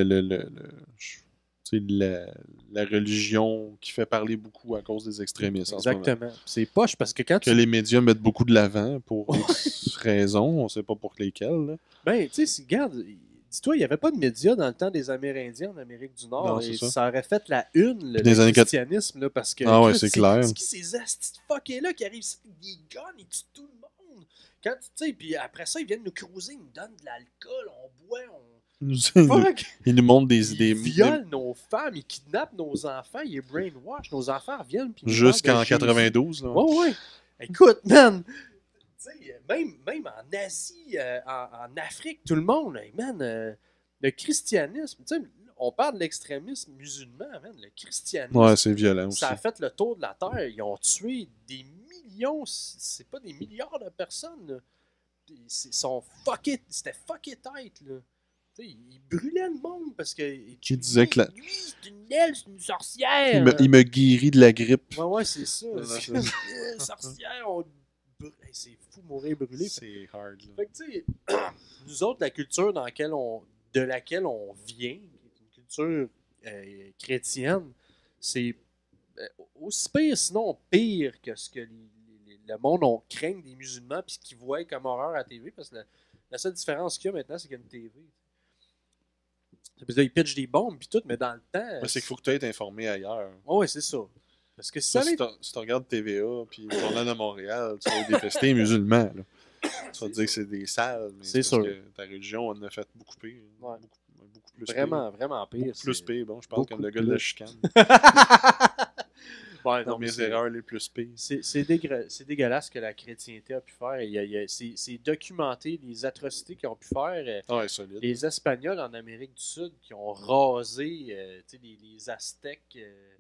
la religion qui fait parler beaucoup à cause des extrémistes. Exactement. C'est poche parce que quand les médias mettent beaucoup de l'avant pour X raisons, on sait pas pour lesquelles. Là. Ben, tu sais, regarde, dis-toi, il n'y avait pas de médias dans le temps des Amérindiens en Amérique du Nord. Non, et ça. ça aurait fait la une, le christianisme, là, parce que... Ah ouais, c'est clair. C'est qui ces astis fuckés-là qui arrivent avec des guns et tuent tout le monde? Quand, tu sais, puis après ça, ils viennent nous cruiser, ils nous donnent de l'alcool, on boit, ils nous montrent ils violent nos femmes, ils kidnappent nos enfants, ils brainwash, nos enfants reviennent. Jusqu'en 92. Là. Ouais. Écoute, man, même en Asie, en Afrique, tout le monde, man, le christianisme, on parle de l'extrémisme musulman, man, le christianisme. Ouais, c'est violent aussi. Ça a fait le tour de la Terre. Ils ont tué des millions, c'est pas des milliards de personnes. Là. C'était fucké tête, là. sais, il brûlait le monde parce que. Il disait que lui, c'est une aile, c'est une sorcière. il me guérit de la grippe. Ouais, c'est ça. Non, C'est c'est- comme, sorcière, hey, c'est fou mourir brûlé. C'est hard. Là. Fait que, tu sais, nous autres, la culture de laquelle on vient, qui est une culture chrétienne, c'est aussi pire, sinon pire que ce que le monde on craint des musulmans puis ce qu'ils voient comme horreur à la TV, parce que la seule différence qu'il y a maintenant, c'est qu'il y a une TV. Puis là, ils pitchent des bombes puis tout, mais dans le temps... Mais c'est qu'il faut que tu aies informé ailleurs. Ouais, c'est ça. Parce que si ça Si tu regardes TVA puis le Journal de Montréal, tu vas détester les musulmans. Là. Tu vas te dire que c'est des salles, mais c'est parce sûr. que ta religion en a fait beaucoup pire. Ouais. Beaucoup plus Vraiment, pire. vraiment pire. Beaucoup plus pire. Bon, je parle comme le gars de la chicane. Ouais, Dans mes erreurs les plus pires. C'est dégueulasse ce que la chrétienté a pu faire. C'est documenté les atrocités qu'ils ont pu faire. Ouais, solide. Les Espagnols en Amérique du Sud qui ont rasé les Aztèques.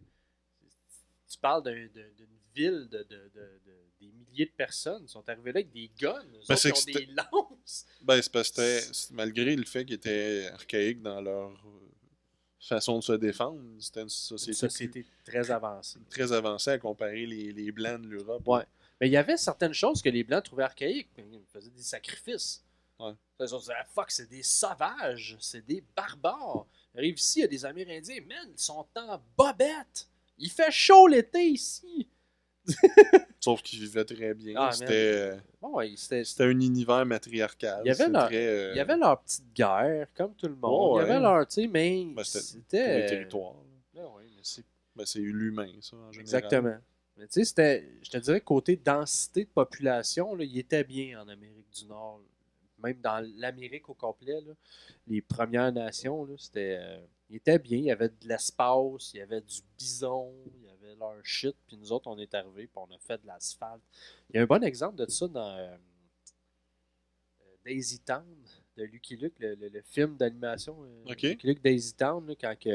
Tu parles d'une ville des milliers de personnes. Ils sont arrivés là avec des guns. Ils ont des lances. Ben, c'est parce que malgré le fait qu'ils étaient archaïques dans leur façon de se défendre, c'était une société très avancée. Très avancée à comparer les Blancs de l'Europe. Ouais. Mais il y avait certaines choses que les Blancs trouvaient archaïques. Ils faisaient des sacrifices. Ouais. Ils se disaient, fuck, c'est des sauvages, c'est des barbares. Ils arrivent ici, il y a des Amérindiens, man, ils sont en bobette. Il fait chaud l'été ici. Sauf qu'ils vivaient très bien. Ah, c'était un univers matriarcal. Il y avait leur petite guerre, comme tout le monde. Il y avait leur, tu sais, mais c'était pour les territoires. C'est l'humain, ça, en général. Exactement. Mais tu sais, je te dirais, côté densité de population, là, il était bien en Amérique du Nord. Même dans l'Amérique au complet, là, les Premières Nations, là, il était bien. Il y avait de l'espace, il y avait du bison, il y avait leur shit. Puis nous autres, on est arrivés, puis on a fait de l'asphalte. Il y a un bon exemple de ça dans Daisy Town de Lucky Luke, le film d'animation. Lucky Luke Daisy Town, là, quand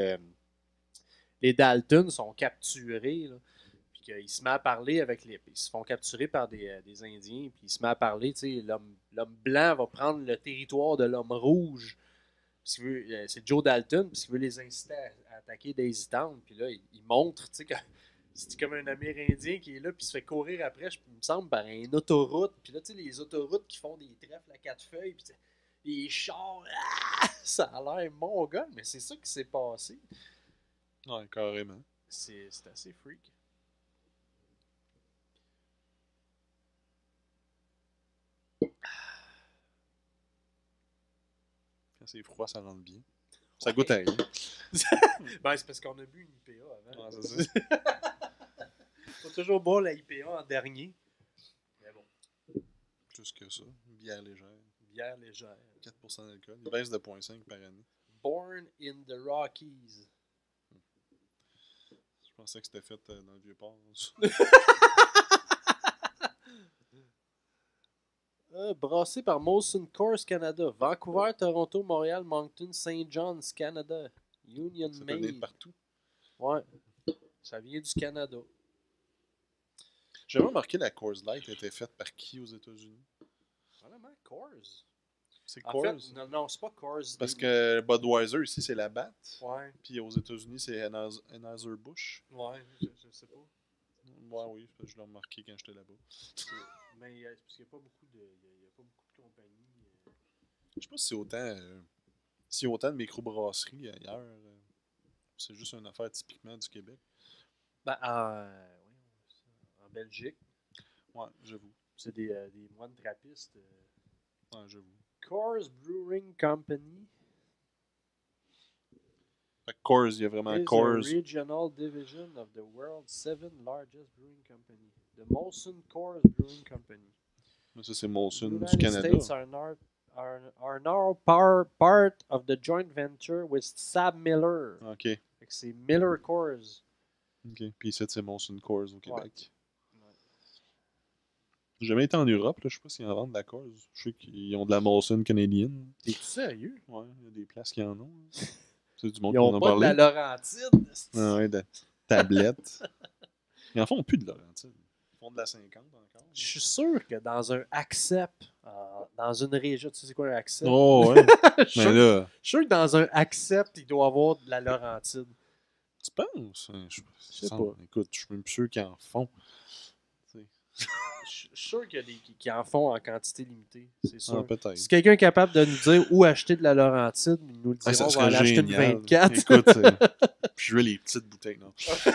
les Dalton sont capturés, là, puis qu'ils se met à parler avec ils se font capturer par des Indiens, puis il se met à parler, tu sais, l'homme blanc va prendre le territoire de l'homme rouge. C'est Joe Dalton, parce qu'il veut les inciter à attaquer Daisy Town, puis là, il montre, tu sais, que c'est comme un Amérindien qui est là, puis il se fait courir après, il me semble, par une autoroute, puis là, tu sais, les autoroutes qui font des trèfles à 4 feuilles, puis les chars, ça a l'air mongol, mais c'est ça qui s'est passé. Ouais, carrément. C'est assez freak. Quand c'est froid, ça rentre bien. Ça goûte à rien. Ben, c'est parce qu'on a bu une IPA avant. Ouais, c'est ça. Faut toujours boire la IPA en dernier. Mais bon. Plus que ça. Bière légère. Bière légère. 4% d'alcool. Il baisse de 0,5 par année. Born in the Rockies. Je pensais que c'était fait dans le Vieux-Port. Brassé par Molson Coors Canada. Vancouver, Toronto, Montréal, Moncton, St. John's, Canada. Union ça peut venir de Made. partout. Ouais. Ça vient du Canada. J'ai remarqué la Coors Light a été faite par qui aux États-Unis? Vraiment, Coors. C'est En Coors? fait, non, c'est pas Coors. Parce que Budweiser, ici, c'est la BAT. Ouais. Puis aux États-Unis, c'est Anheuser-Busch. Ouais, je sais pas. Ouais, oui, je l'ai remarqué quand j'étais là-bas. Mais parce qu'il n'y a pas beaucoup de compagnies. Je sais pas si c'est autant de microbrasseries ailleurs. C'est juste une affaire typiquement du Québec. Ben, en Belgique, Ouais, j'avoue. c'est des moines trappistes. Ouais, j'avoue. Coors Brewing Company. Fait que Coors, il y a vraiment is Coors. a regional division of the world's 7th largest brewing company. The Molson Coors Brewing Company. Ça, c'est Molson du United Canada. States are now part of the joint venture with Sab Miller. OK. Fait que c'est Miller Coors. OK. Puis ici, c'est Molson Coors au Québec. Ouais. J'ai jamais été en Europe, là. Je sais pas s'ils en vendent de la Coors. Je sais qu'ils ont de la Molson canadienne. T'es sérieux? Ouais, il y a des places qui en ont. C'est du monde Ils qui en ont a pas parlé. de la Laurentide. Ah ouais, de tablette. Ils en font plus de Laurentide. Ils font de la 50 encore. Je suis sûr que dans un Accept, Dans une région, tu sais c'est quoi un accept? Oh, ouais. Je Mais là, suis sûr que dans un accept, il doit y avoir de la Laurentide. tu penses? Je sais pas. Écoute, je suis même sûr qu'ils en font. Je suis sûr qu'il y a des qui en font en quantité limitée. C'est sûr. Ah, peut-être. Si quelqu'un est capable de nous dire où acheter de la Laurentide, il nous le dira, Ça on va serait aller acheter une génial. 24. Écoute, puis je veux les petites bouteilles, non?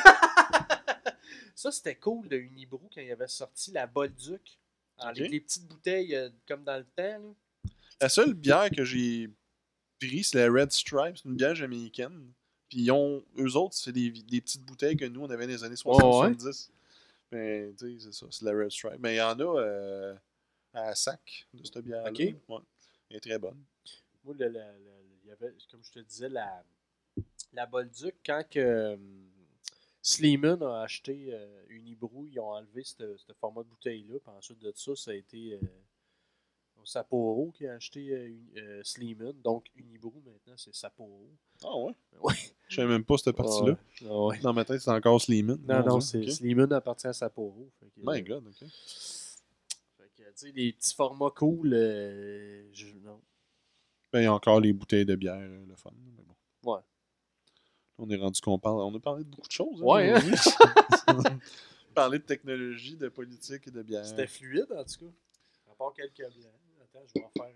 Ça, c'était cool de Unibrou quand il avait sorti la Bolduc. Avec les petites bouteilles comme dans le temps. Là. La seule bière que j'ai pris, c'est la Red Stripe. C'est une bière jamaïcaine. Puis eux autres, c'est des petites bouteilles que nous, on avait dans les années 60-70. Mais tu sais, c'est ça, c'est la Red Stripe. Mais il y en a à sac de cette bière-là. OK. Ouais. Elle est très bonne. Moi, il y avait, comme je te disais, la Bolduc, quand que, Sleeman a acheté Unibrou, ils ont enlevé ce format de bouteille-là. Puis ensuite de ça a été Sapporo qui a acheté Sleeman. Donc Unibrou, maintenant, c'est Sapporo. Ah ouais? Ouais. Je savais même pas cette partie-là. Ouais. Dans ma tête, c'est encore Sleeman. Non, c'est Sleeman appartient à Sapporo. My God, OK. Fait que, tu sais, les petits formats cool, non. Ben, il y a encore les bouteilles de bière, le fun. Mais bon. Ouais. On est rendu qu'on parle. On a parlé de beaucoup de choses. Ouais, hein? On a parlé de technologie, de politique et de bière. C'était fluide, en tout cas. À part quelques blancs. Attends, je vais en faire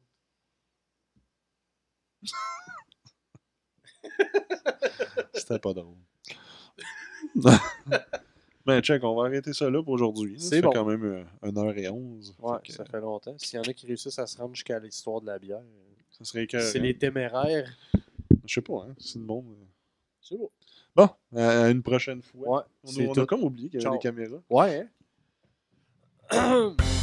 un autre. C'était pas drôle. Ben, check, on va arrêter ça là pour aujourd'hui. C'est ça bon. fait quand même 1h11. Ouais, ça fait longtemps. S'il y en a qui réussissent à se rendre jusqu'à l'histoire de la bière, ça serait écœurant. c'est les téméraires. Je sais pas, hein. C'est le monde. C'est beau. Bon, à une prochaine fois. Ouais, On a comme oublié qu'il y avait Ciao. des caméras. Ouais, hein?